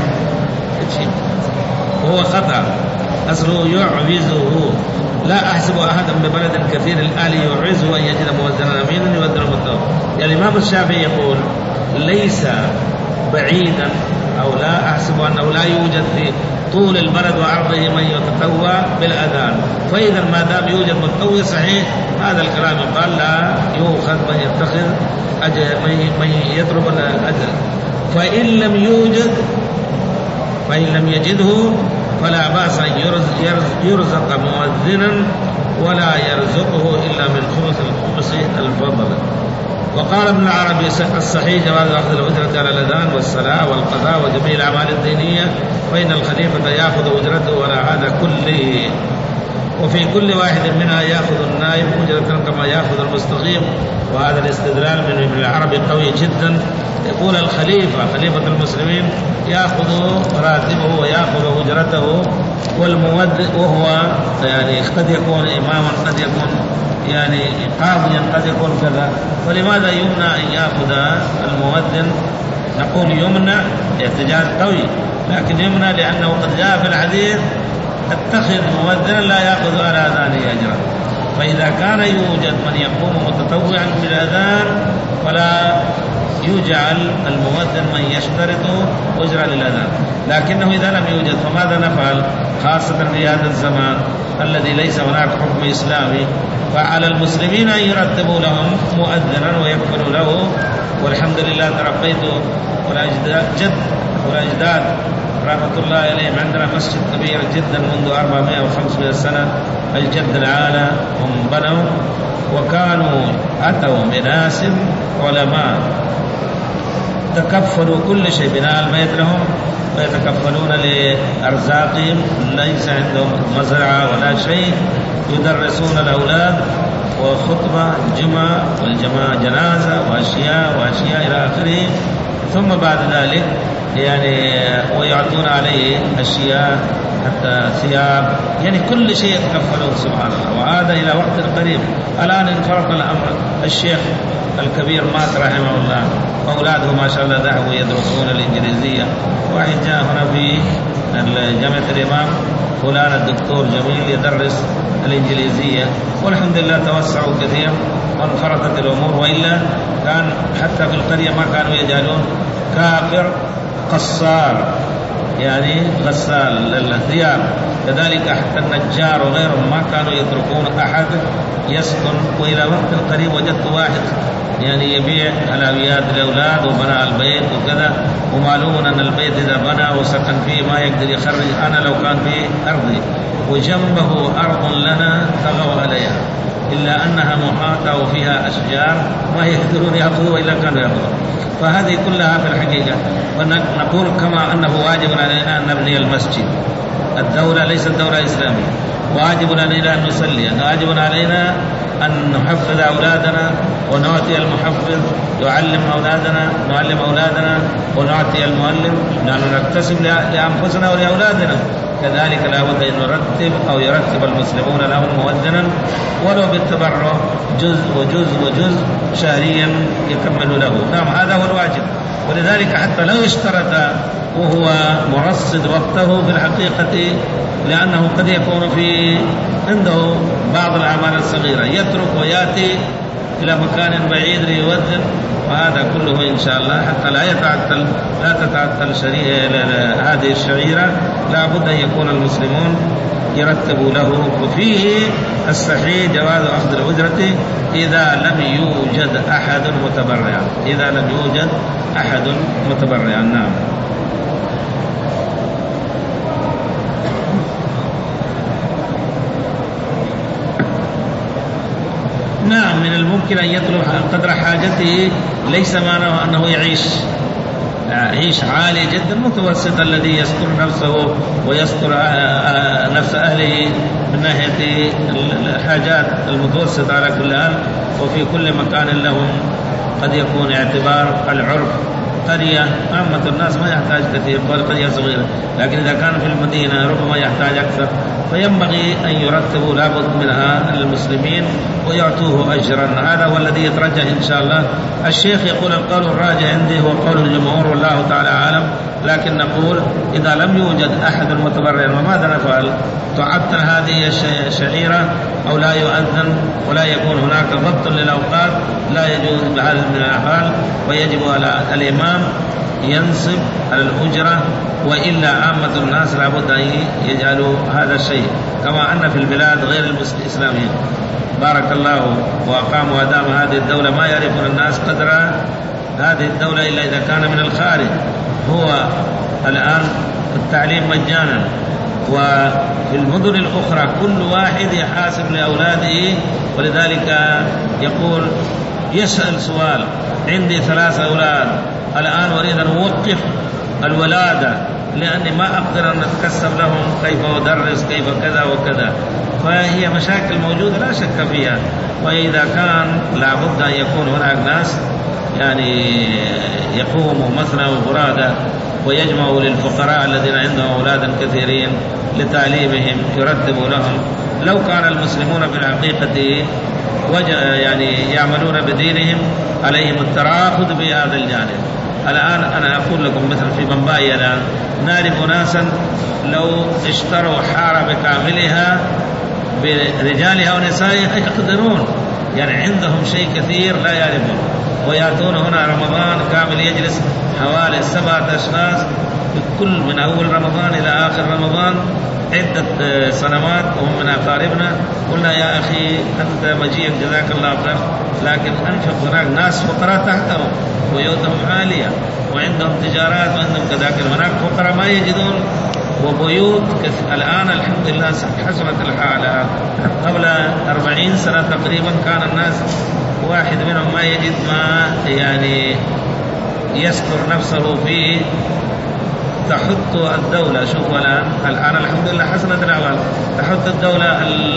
وهو خطأ، أصله يعوزه. لا أحسب أحدا ببلد كثير الآل يعوزه أن يجد مؤذنا أمينا يؤذن المتطوع. يعني الإمام الشافعي يقول ليس بعيدا، أو لا أحسب أنه لا يوجد في طول البلد وعرضه من يتطوع بالأذان. فإذا ما دام يوجد متطوع صحيح هذا الكلام يقال لا يؤخذ من يتخذ أجر، من يطلب الأجر. فإن لم يوجد فإن لم يجده فلا بأس أن يرزق مؤذنا ولا يرزقه إلا من خمس الخمس الفضل. وقال ابن العربي الصحيح جواز أخذ الأجرة على الأذان والصلاة والقضاء وجميع الأعمال الدينية، فإن الخليفة يأخذ أجرته على هذا كله، وفي كل واحد منها يأخذ النائب أجرة كما يأخذ المستقيم. وهذا الاستدلال من ابن العربي قوي جدا. يقول الخليفة خليفة المسلمين يأخذ راتبه ويأخذ أجرته، والمؤذن وهو يعني قد يكون إماما، قد يكون يعني قاضيا، قد يكون كذا، فلماذا يمنع أن يأخذ المؤذن؟ نقول يمنع احتجاج قوي، لكن يمنع لأنه قد جاء في الحديث اتخذ مؤذنا لا يأخذ على أذانه أجرا. فإذا كان يوجد من يقوم متطوعا بالأذان فلا يجعل المؤذن من يشترط أجرا للأذان. لكنه إذا لم يوجد فماذا نفعل؟ خاصة في هذا الزمان الذي ليس هناك حكم إسلامي، فعلى المسلمين أن يرتبوا لهم مؤذنا ويكفلوا له. والحمد لله تربيت والأجداد جد والأجداد رحمة الله عليهم عندنا مسجد كبير جدا منذ أربعمائة وخمسمائة سنة، الجد العالى هم بنوا، وكانوا أتوا بناس علماء تكفلوا كل شيء، بناء البيت لهم ويتكفلون لأرزاقهم، ليس عندهم مزرعة ولا شيء، يدرسون الأولاد وخطبة جمعة والجماعة جنازة وأشياء وأشياء إلى آخره. ثم بعد ذلك يعني ويعطون عليه أشياء حتى ثياب، يعني كل شيء يتكفلون سبحان الله. وهذا إلى وقت قريب. الآن انفرط الأمر، الشيخ الكبير مات رحمه الله، أولاده ما شاء الله ذهبوا يدرسون الإنجليزية. واحد جاء هنا في جامعة الإمام فلان الدكتور جميل يدرس الإنجليزية، والحمد لله توسعوا كثير وانفرطت الأمور. وإلا كان حتى في القرية ما كانوا يجعلون كافر قصار، يعني غسال الثياب، كذلك حتى النجار وغيرهم ما كانوا يتركون أحد يسكن. وإلى وقت قريب وجدت واحد يعني يبيع حلويات للأولاد وبنى البيت وكذا، ومعلوم أن البيت إذا بنى وسكن فيه ما يقدر يخرج. أنا لو كان في أرضي وجنبه أرض لنا تغوا عليها، إلا أنها محاطة وفيها أشجار ما يقدرون يأخذوا إلا كانوا يأخذوا. فهذه كلها في الحقيقة. ونقول كما أنه واجب علينا أن نبني المسجد، الدولة ليست دولة إسلامية، واجب علينا أن نصلي، واجب علينا أن نحفظ أولادنا ونعطي المحفظ يعلم أولادنا، نعلم أولادنا ونعطي المعلم، نحن نكتسب لأنفسنا ولأولادنا. كذلك لا بد أن نرتب أو يرتب المسلمون لهم مؤذنا ولو بالتبرع جزء وجزء وجزء شهريا يكمل له. نعم هذا هو الواجب. ولذلك حتى لو اشترط وهو مرصد وقته في الحقيقة، لأنه قد يكون في عنده بعض الأعمال الصغيرة يترك ويأتي إلى مكان بعيد ليؤذن، وهذا كله إن شاء الله حتى لا يتعطل لا تتعطل هذه الشعيرة لا بد أن يكون المسلمون يرتبوا له. وفيه الصحيح جواز أخذ الأجرة إذا لم يوجد أحد متبرعا، إذا لم يوجد أحد متبرعا. نعم. نعم من الممكن أن يطلب قدر حاجته، ليس معناه أنه يعيش عيش عالي جدا، متوسط الذي يستر نفسه ويستر نفس أهله من ناحية الحاجات المتوسطة على كل حال. وفي كل مكان لهم قد يكون اعتبار العرف. قرية عامة الناس ما يحتاج كثير، بل قرية صغيرة، لكن إذا كان في المدينة ربما يحتاج أكثر، فينبغي أن يرتبوا لابد منها المسلمين ويعطوه أجرا. هذا هو الذي يترجح إن شاء الله. الشيخ يقول القول الراجح عندي هو قول الجمهور والله تعالى أعلم، لكن نقول إذا لم يوجد أحد متبرع وماذا نفعل؟ تعطل هذه الشعيرة أو لا يؤذن ولا يكون هناك ضبط للأوقات، لا يجوز بهذا من الأحوال، ويجب على الإمام ينصب على الأجرة، وإلا عامة الناس لابد أن يجعلوا هذا الشيء، كما أن في البلاد غير الإسلامية بارك الله وأقاموا وأدام هذه الدولة ما يعرفون الناس قدر هذه الدولة إلا إذا كان من الخارج. هو الآن التعليم مجانا، وفي المدن الأخرى كل واحد يحاسب لأولاده، ولذلك يقول يسأل سؤال: عندي ثلاثة أولاد الآن أريد أن أوقف الولادة لأني ما أقدر أن أتكسب لهم كيف أدرس كيف كذا وكذا. فهي مشاكل موجودة لا شك فيها، وإذا كان لابد أن يكون هناك ناس يعني يقوموا مثنى وفرادى ويجمعوا للفقراء الذين عندهم أولادا كثيرين لتعليمهم، يرتبوا لهم. لو كان المسلمون بالحقيقة يعني يعملون بدينهم عليهم التراخذ بهذا الجانب. الآن أنا أقول لكم مثل في بمباي الآن نعرف ناسا لو اشتروا حارة بكاملها برجالها ونسائها يقدرون، يعني عندهم شيء كثير لا يعرفون، ويأتون هنا رمضان كامل يجلس حوالي سبعة أشخاص كل من أول رمضان إلى آخر رمضان عدة سنوات، وهم من أقاربنا. قلنا يا أخي أنت مجيء جزاك الله خير، لكن أنفق هناك ناس فقراء تحتهم بيوتهم عالية وعندهم تجارات وعندهم كذاك، هناك فقراء ما يجدون وبيوت الآن الحمد لله حسنت الحالة. قبل أربعين سنة تقريبا كان الناس واحد منهم ما يجد ما يعني يستر نفسه فيه، تحط الدولة. شوفوا الآن الآن الحمد لله حسنت الأحوال، تحط الدولة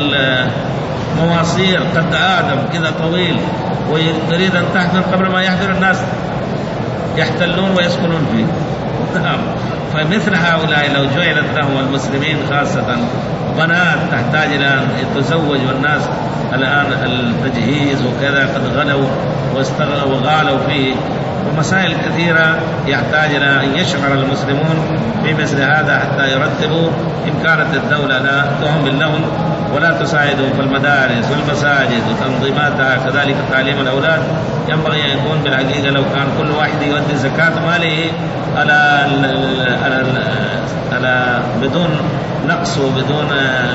المواصير قد آدم كذا طويل، وتريد أن تحضر قبل ما يحضر الناس يحتلون ويسكنون فيه. نعم. فمثل هؤلاء لو جعلت لهم المسلمين خاصة بنات تحتاج إلى أن تزوج، والناس الآن التجهيز وكذا قد غلوا وغالوا فيه، ومسائل كثيرة يحتاج إلى أن يشعر المسلمون في مثل هذا حتى يرتبوا. إن كانت الدولة لا تهمل لهم ولا تساعدهم في المدارس والمساجد وتنظيماتها، كذلك تعليم الأولاد، ينبغي أن يكون بالحقيقة لو كان كل واحد يؤدي زكاة ماله على على على بدون نقص وبدون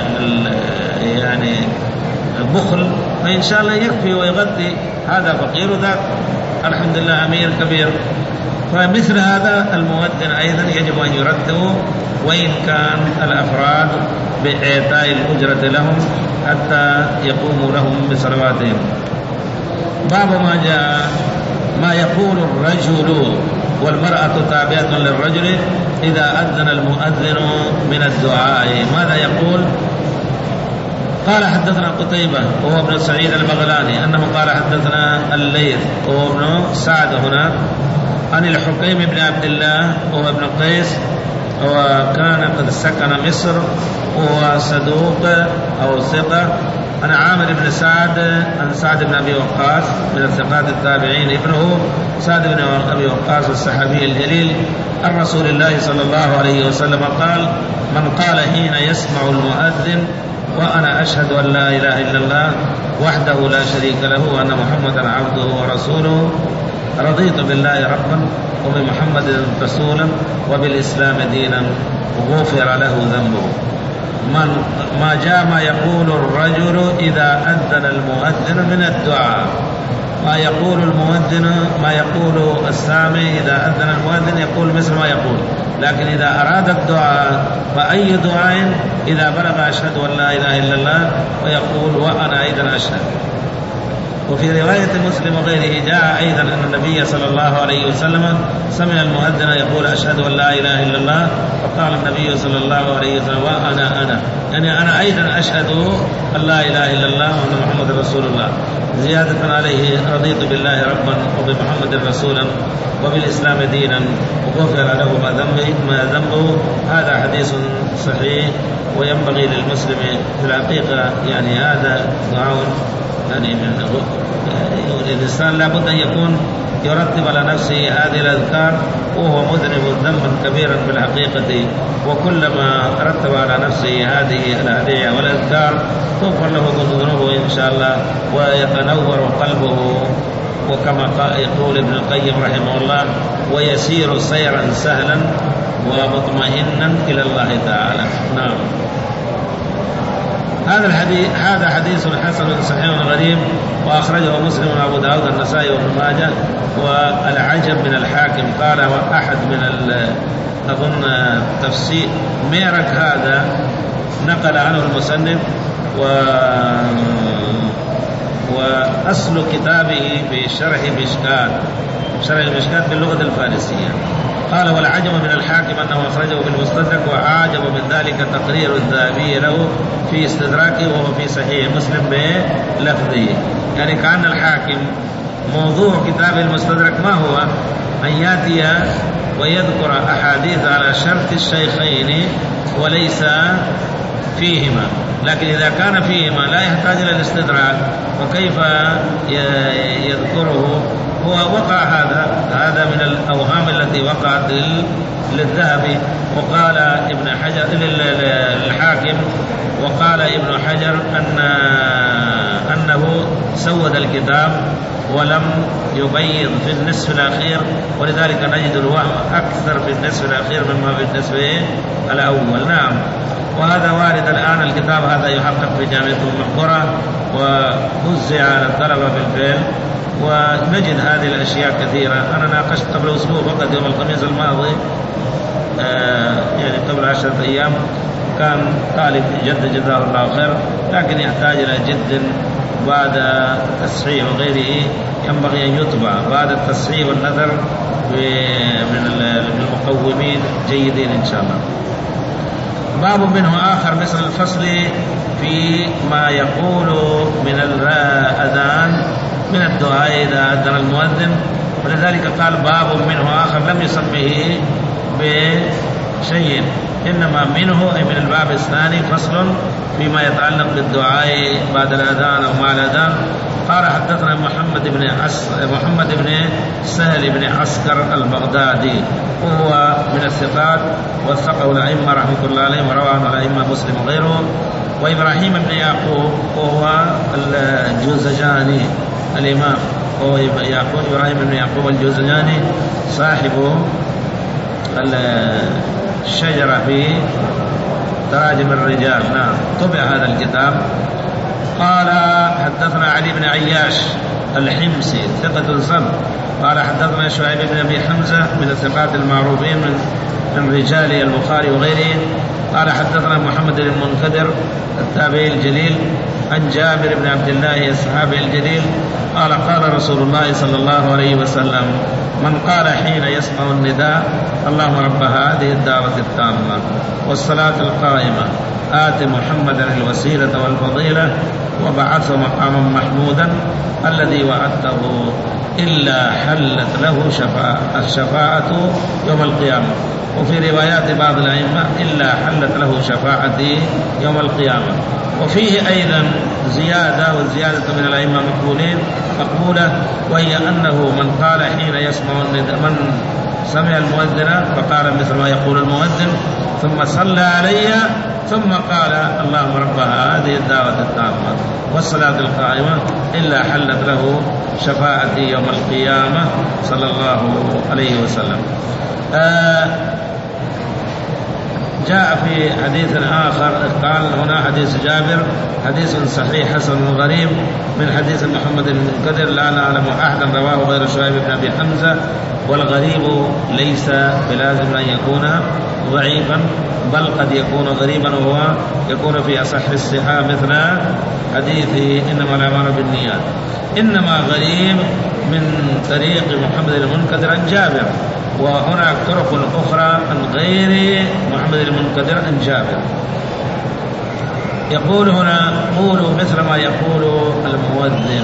يعني بخل، فإن شاء الله يكفي ويغطي هذا فقير وذاك الحمد لله أمير كبير. فمثل هذا المؤذن أيضا يجب أن يرتبوا، وإن كان الأفراد بإعطاء الأجرة لهم حتى يقوموا لهم بصلواتهم. باب ما جاء ما يقول الرجل والمرأة تابعة للرجل إذا أذن المؤذن من الدعاء. ماذا يقول؟ قال حدثنا قتيبة وهو ابن سعيد البغلاني أنه قال حدثنا الليث وهو ابن سعد هنا عن الحكيم بن عبد الله وهو ابن قيس وكان قد سكن مصر وهو صدوق أو ثقة. عن عامر بن سعد عن سعد بن أبي وقاص من الثقات التابعين ابنه سعد بن أبي وقاص الصحابي الجليل عن رسول الله صلى الله عليه وسلم قال: من قال حين يسمع المؤذن وأنا أشهد أن لا إله إلا الله وحده لا شريك له وأن محمدا عبده ورسوله رضيت بالله ربا وبمحمد رسولا وبالإسلام دينا غفر له ذنبه. من ما جاء ما يقول الرجل إذا أذن المؤذن من الدعاء، ما يقول المؤذن ما يقول السامع إذا أذن المؤذن يقول مثل ما يقول، لكن إذا أراد الدعاء فأي دعاء إذا بلغ أشهد أن لا إله إلا الله ويقول وأنا أيضا أشهد. وفي رواية مسلم وغيره جاء أيضا أن النبي صلى الله عليه وسلم سمع المؤذن يقول أشهد أن لا إله إلا الله فقال النبي صلى الله عليه وسلم وأنا أنا يعني أنا أيضا أشهد أن لا إله إلا الله وأن محمد رسول الله، زيادة عليه رضيت بالله ربا وبمحمد رسولا وبالإسلام دينا وغفر له ما ذنبه ما ذنبه. هذا حديث صحيح وينبغي للمسلم في الحقيقة يعني هذا دعاء يعني الإنسان لابد أن يكون يرتب على نفسه هذه الأذكار وهو مذنب ذنبا كبيرا بالحقيقة، وكلما رتب على نفسه هذه الأدعية والأذكار تغفر له ذنوبه إن شاء الله ويتنور قلبه، وكما يقول ابن القيم رحمه الله ويسير سيرا سهلا ومطمئنا إلى الله تعالى. نعم. هذا الحديث هذا حديث حسن صحيح غريب وأخرجه مسلم وأبو داود والنسائي وابن ماجه. والعجب من الحاكم قال وأحد من أظن تفسير ميرك هذا نقل عنه المصنف و وأصل كتابه في شرح مشكات شرح المشكات باللغة الفارسية. قال والعجب من الحاكم أنه أخرجه في المستدرك، وعاجب من ذلك تقرير الذهبي له في استدراكه وهو في صحيح مسلم بلفظه. يعني كأن الحاكم موضوع كتاب المستدرك ما هو أن يأتي ويذكر أحاديث على شرط الشيخين وليس فيهما، لكن إذا كان فيهما لا يحتاج إلى الاستدراك، وكيف يذكره؟ هو وقع هذا هذا من الأوهام التي وقعت للذهبي. وقال ابن حجر للحاكم وقال ابن حجر أن أنه سود الكتاب ولم يبيض في النصف الأخير، ولذلك نجد الوهم أكثر في النصف الأخير مما في النصف الأول. نعم. وهذا وارد الآن، الكتاب هذا يحقق في جامعة أم القرى ووزع على الطلبة بالفعل، ونجد هذه الأشياء كثيرة. أنا ناقشت قبل أسبوع فقط يوم الخميس الماضي آه يعني قبل عشرة أيام، كان طالب جد جزاه الله خير، لكن يحتاج إلى جد بعد التصحيح وغيره، ينبغي أن يتبع بعد التصحيح والنظر من المقومين جيدين إن شاء الله. باب منه آخر مثل الفصل في ما يقول من الأذان من الدعاء إذا أذن المؤذن، ولذلك قال باب منه آخر لم يسميه بشيء، إنما منه أي من الباب الثاني فصل فيما يتعلق بالدعاء بعد الأذان أو مع الأذان. قال حدثنا محمد بن عس محمد بن سهل بن عسكر البغدادي وهو من الثقات وثقه الأئمة رحمة الله عليهم وروى عنه الأئمة مسلم وغيره. وإبراهيم بن يعقوب وهو الجوزجاني الإمام، وهو يعقوب إبراهيم بن يعقوب الجوزجاني صاحب الشجرة في تراجم الرجال. نعم. طبع هذا الكتاب. قال حدثنا علي بن عياش الحمصي ثقة صب قال حدثنا شعيب بن أبي حمزة من الثقات المعروفين من من رجال البخاري وغيره. قال حدثنا محمد بن المنكدر التابعي الجليل عن جابر بن عبد الله الصحابي الجليل قال قال رسول الله صلى الله عليه وسلم من قال حين يسمع النداء اللهم رب هذه الدعوة التامة والصلاة القائمة آت محمدا الوسيلة والفضيلة وبعثه مقاما محمودا الذي وعدته إلا حلت له شفاعة الشفاعة يوم القيامة. وفي روايات بعض الأئمة إلا حلت له شفاعتي يوم القيامة. وفيه أيضا زيادة، والزيادة من الأئمة مقبولين مقبولة، وهي أنه من قال حين يسمع من سمع المؤذن فقال مثل ما يقول المؤذن ثم صلى علي ثم قال اللهم رب هذه الدعوة التامة والصلاة القائمة إلا حلت له شفاعتي يوم القيامة صلى الله عليه وسلم. آه جاء في حديث آخر قال هنا حديث جابر حديث صحيح حسن غريب من حديث محمد بن المنكدر لا نعلم أحدا رواه غير شعيب بن أبي حمزة، والغريب ليس بلازم أن يكون ضعيفا بل قد يكون غريبا وهو يكون في أصح الصحة مثل حديث إنما الأعمال بالنيات. إنما غريب من طريق محمد المنكدر عن جابر، وهناك طرق أخرى عن غير محمد المنكدر عن جابر. يقول هنا قولوا مثل ما يقول المؤذن.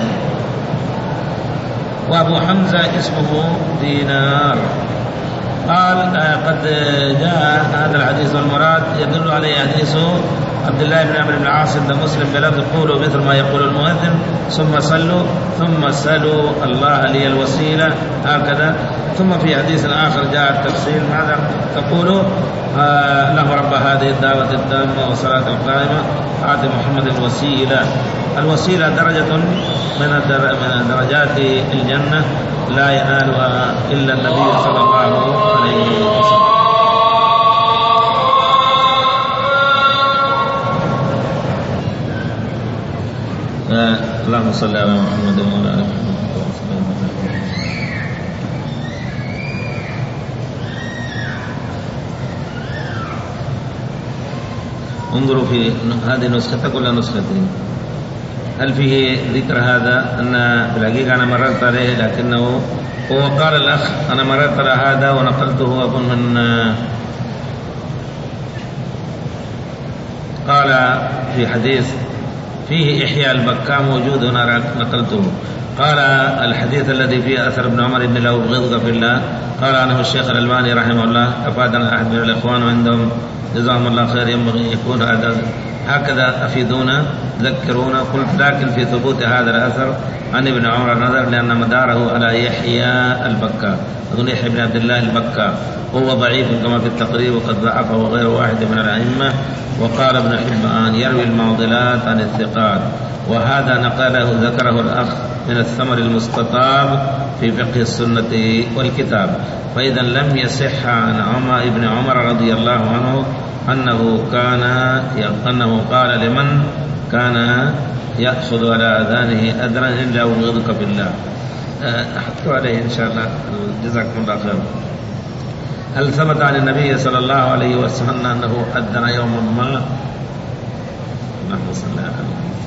وأبو حمزة اسمه دينار. قال قد جاء هذا الحديث والمراد يدل عليه حديث عبد الله بن عمرو بن العاص عند مسلم بلفظ قولوا مثل ما يقول المؤذن ثم صلوا ثم سلوا الله لي الوسيلة هكذا. ثم في حديث آخر جاء التفصيل ماذا تقولوا آه له رب هذه الدعوة التامة والصلاة القائمة آت محمد الوسيلة. الوسيلة درجة من درجات الجنة لا ينالها إلا النبي صلى الله عليه وسلم. اللهم صل على محمد وعلى آل محمد. انظروا في هذه النسخة كلها نسختين. هل فيه ذكر هذا؟ أن في الحقيقة أنا مررت عليه لكنه هو قال الأخ أنا مررت على هذا ونقلته أظن من قال في حديث فيه إحياء البكاء موجود هنا نقلته. قال الحديث الذي فيه أثر ابن عمر بن له بغض في الله قال عنه الشيخ الألباني رحمه الله أفادنا أحد من الإخوان عندهم جزاهم الله خير ينبغي يكون هذا هكذا أفيدونا ذكرونا. قلت لكن في ثبوت هذا الأثر عن ابن عمر نظر لأن مداره على يحيى البكاء أظن يحيى بن عبد الله البكاء وهو ضعيف كما في التقريب وقد ضعفه غير واحد من الأئمة. وقال ابن حبان يروي المعضلات عن الثقات، وهذا نقله ذكره الأخ من الثمر المستطاب في فقه السنة والكتاب. فإذا لم يصح عن عمر ابن عمر رضي الله عنه أنه كان أنه قال لمن كان يأخذ على أذانه أذرا إلا أبغضك بالله. أحطوا عليه إن شاء الله جزاكم الله خير. هل ثبت عن النبي صلى الله عليه وسلم أنه أذن يوما ما؟ اللهم صل على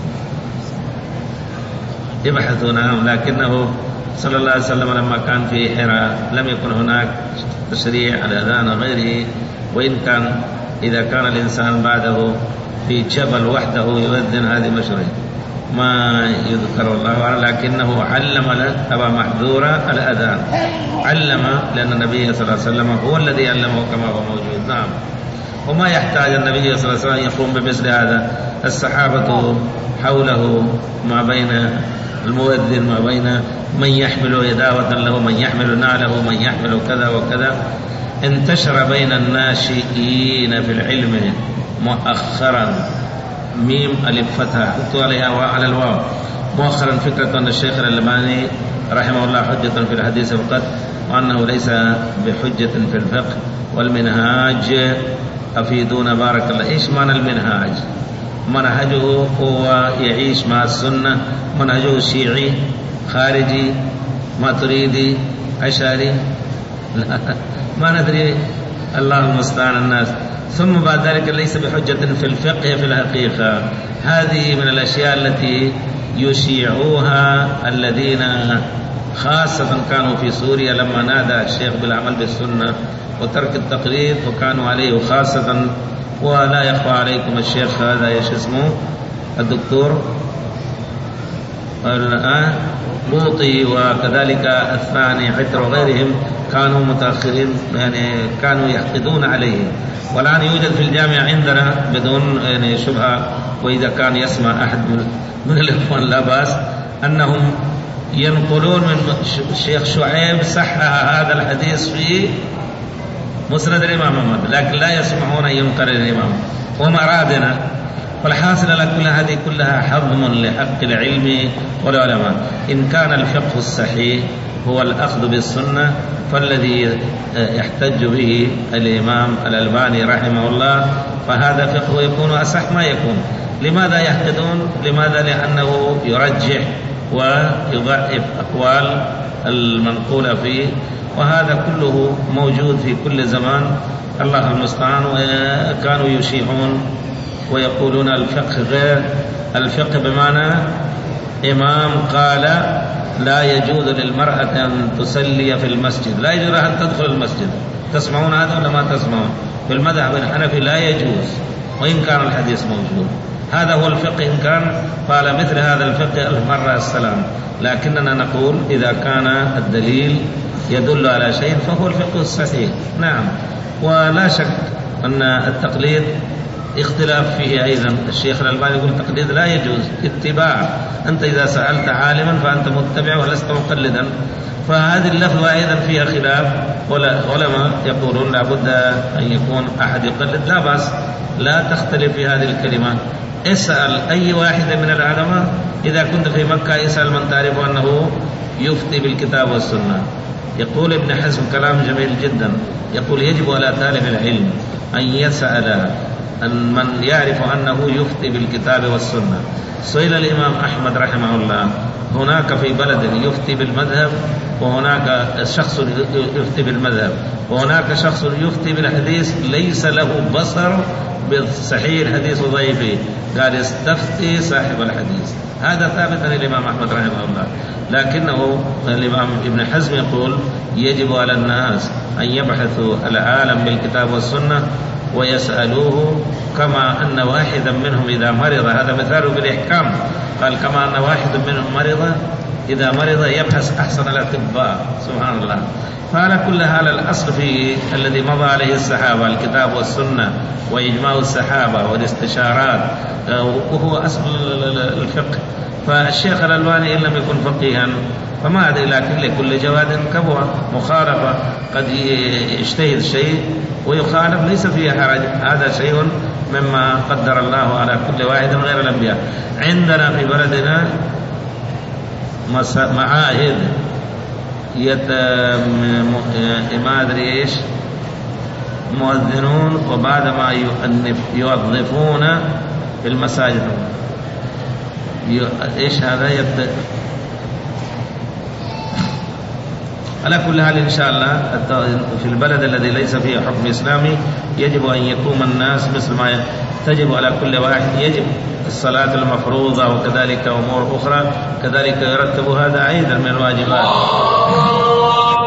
يبحثون عنه، لكنه صلى الله عليه وسلم لما كان في حراء لم يكن هناك تشريع على أذان غيره، وإن كان إذا كان الإنسان بعده في جبل وحده يؤذن هذه مشروع ما يذكر الله عنه، لكنه علم أبا محذورة الأذان علم لأن النبي صلى الله عليه وسلم هو الذي علمه كما هو موجود. نعم. وما يحتاج النبي صلى الله عليه وسلم يقوم بمثل هذا. الصحابة حوله ما بين المؤذن ما بين من يحمل إداوة له من يحمل نعله من يحمل كذا وكذا. انتشر بين الناشئين في العلم مؤخرا ميم ألف فتحة حطوا عليها وعلى الواو مؤخرا فكرة أن الشيخ الألباني رحمه الله حجة في الحديث فقط وأنه ليس بحجة في الفقه والمنهاج. أفيدون بارك الله. إيش معنى المنهاج؟ منهجه هو يعيش مع السنة، منهجه شيعي خارجي ماتريدي أشعري لا ما ندري الله المستعان الناس. ثم بعد ذلك ليس بحجة في الفقه في الحقيقة. هذه من الأشياء التي يشيعوها الذين خاصة كانوا في سوريا لما نادى الشيخ بالعمل بالسنة وترك التقليد وكانوا عليه، خاصة ولا يخفى عليكم الشيخ هذا ايش اسمه الدكتور بوطي وكذلك الثاني عتر وغيرهم كانوا متأخرين، يعني كانوا يحقدون عليه. والآن يوجد في الجامعة عندنا بدون يعني شبهة، وإذا كان يسمع أحد من الإخوان لا بأس، أنهم ينقلون من الشيخ شعيب صحح هذا الحديث في مسند الإمام أحمد، لكن لا يسمعون أن ينقل الإمام وما أرادنا. والحاصل كل هذه كلها حظم لحق العلم والعلماء. إن كان الفقه الصحيح هو الأخذ بالسنة فالذي يحتج به الإمام الألباني رحمه الله فهذا فقه يكون أصح ما يكون. لماذا يحقدون؟ لماذا؟ لأنه يرجح ويضعف أقوال المنقولة فيه، وهذا كله موجود في كل زمان، الله المستعان. وكانوا يشيعون ويقولون الفقه غير الفقه، بمعنى إمام قال لا يجوز للمرأة أن تصلي في المسجد، لا يجوز أن تدخل المسجد. تسمعون هذا ولا ما تسمعون؟ في المذهب الحنفي لا يجوز وإن كان الحديث موجود. هذا هو الفقه. إن كان قال مثل هذا الفقه ألف مرة السلام، لكننا نقول إذا كان الدليل يدل على شيء فهو الفقه الصحيح. نعم، ولا شك أن التقليد اختلاف فيه أيضا. الشيخ الألباني يقول التقليد لا يجوز، اتباع. أنت إذا سألت عالما فأنت متبع ولست مقلدا. فهذه اللفظة أيضا فيها خلاف، علماء يقولون لابد أن يكون أحد يقلد، لا بأس، لا تختلف في هذه الكلمة. اسأل أي واحد من العلماء، إذا كنت في مكة اسأل من تعرف أنه يفتي بالكتاب والسنة. يقول ابن حزم كلام جميل جدا، يقول يجب على طالب العلم أن يسأل أن من يعرف أنه يفتي بالكتاب والسنة. سئل الإمام أحمد رحمه الله هناك في بلد يفتي بالمذهب وهناك شخص يفتي بالمذهب وهناك شخص يفتي بالحديث ليس له بصر بالصحيح الحديث وضعيفه، قال استفتي صاحب الحديث. هذا ثابت عن الإمام أحمد رحمه الله. لكنه الإمام ابن حزم يقول يجب على الناس أن يبحثوا العالم بالكتاب والسنة ويسألوه، كما أن واحدا منهم إذا مرض، هذا مثال بالإحكام، قال كما أن واحد منهم مرض إذا مرض يبحث أحسن الأطباء. سبحان الله. فعلى كل حال الأصل في الذي مضى عليه الصحابة الكتاب والسنة وإجماع الصحابة والاستشارات، وهو أصل الفقه. فالشيخ الألباني إن لم يكن فقيها فما أدري، لكن لكل جواد كبوة مخالفة، قد يجتهد شيء ويخالف ليس فيه حرج. هذا شيء مما قدر الله على كل واحد غير الأنبياء. عندنا في بلدنا معاهد يت ما أدري إيش مؤذنون، وبعد ما يوظفون في المساجد إيش هذا يت... على كل حال إن شاء الله في البلد الذي ليس فيه حكم إسلامي يجب أن يقوم الناس مثل ما تجب على كل واحد. يجب الصلاة المفروضة وكذلك أمور أخرى كذلك يرتب هذا أيضا من الواجبات.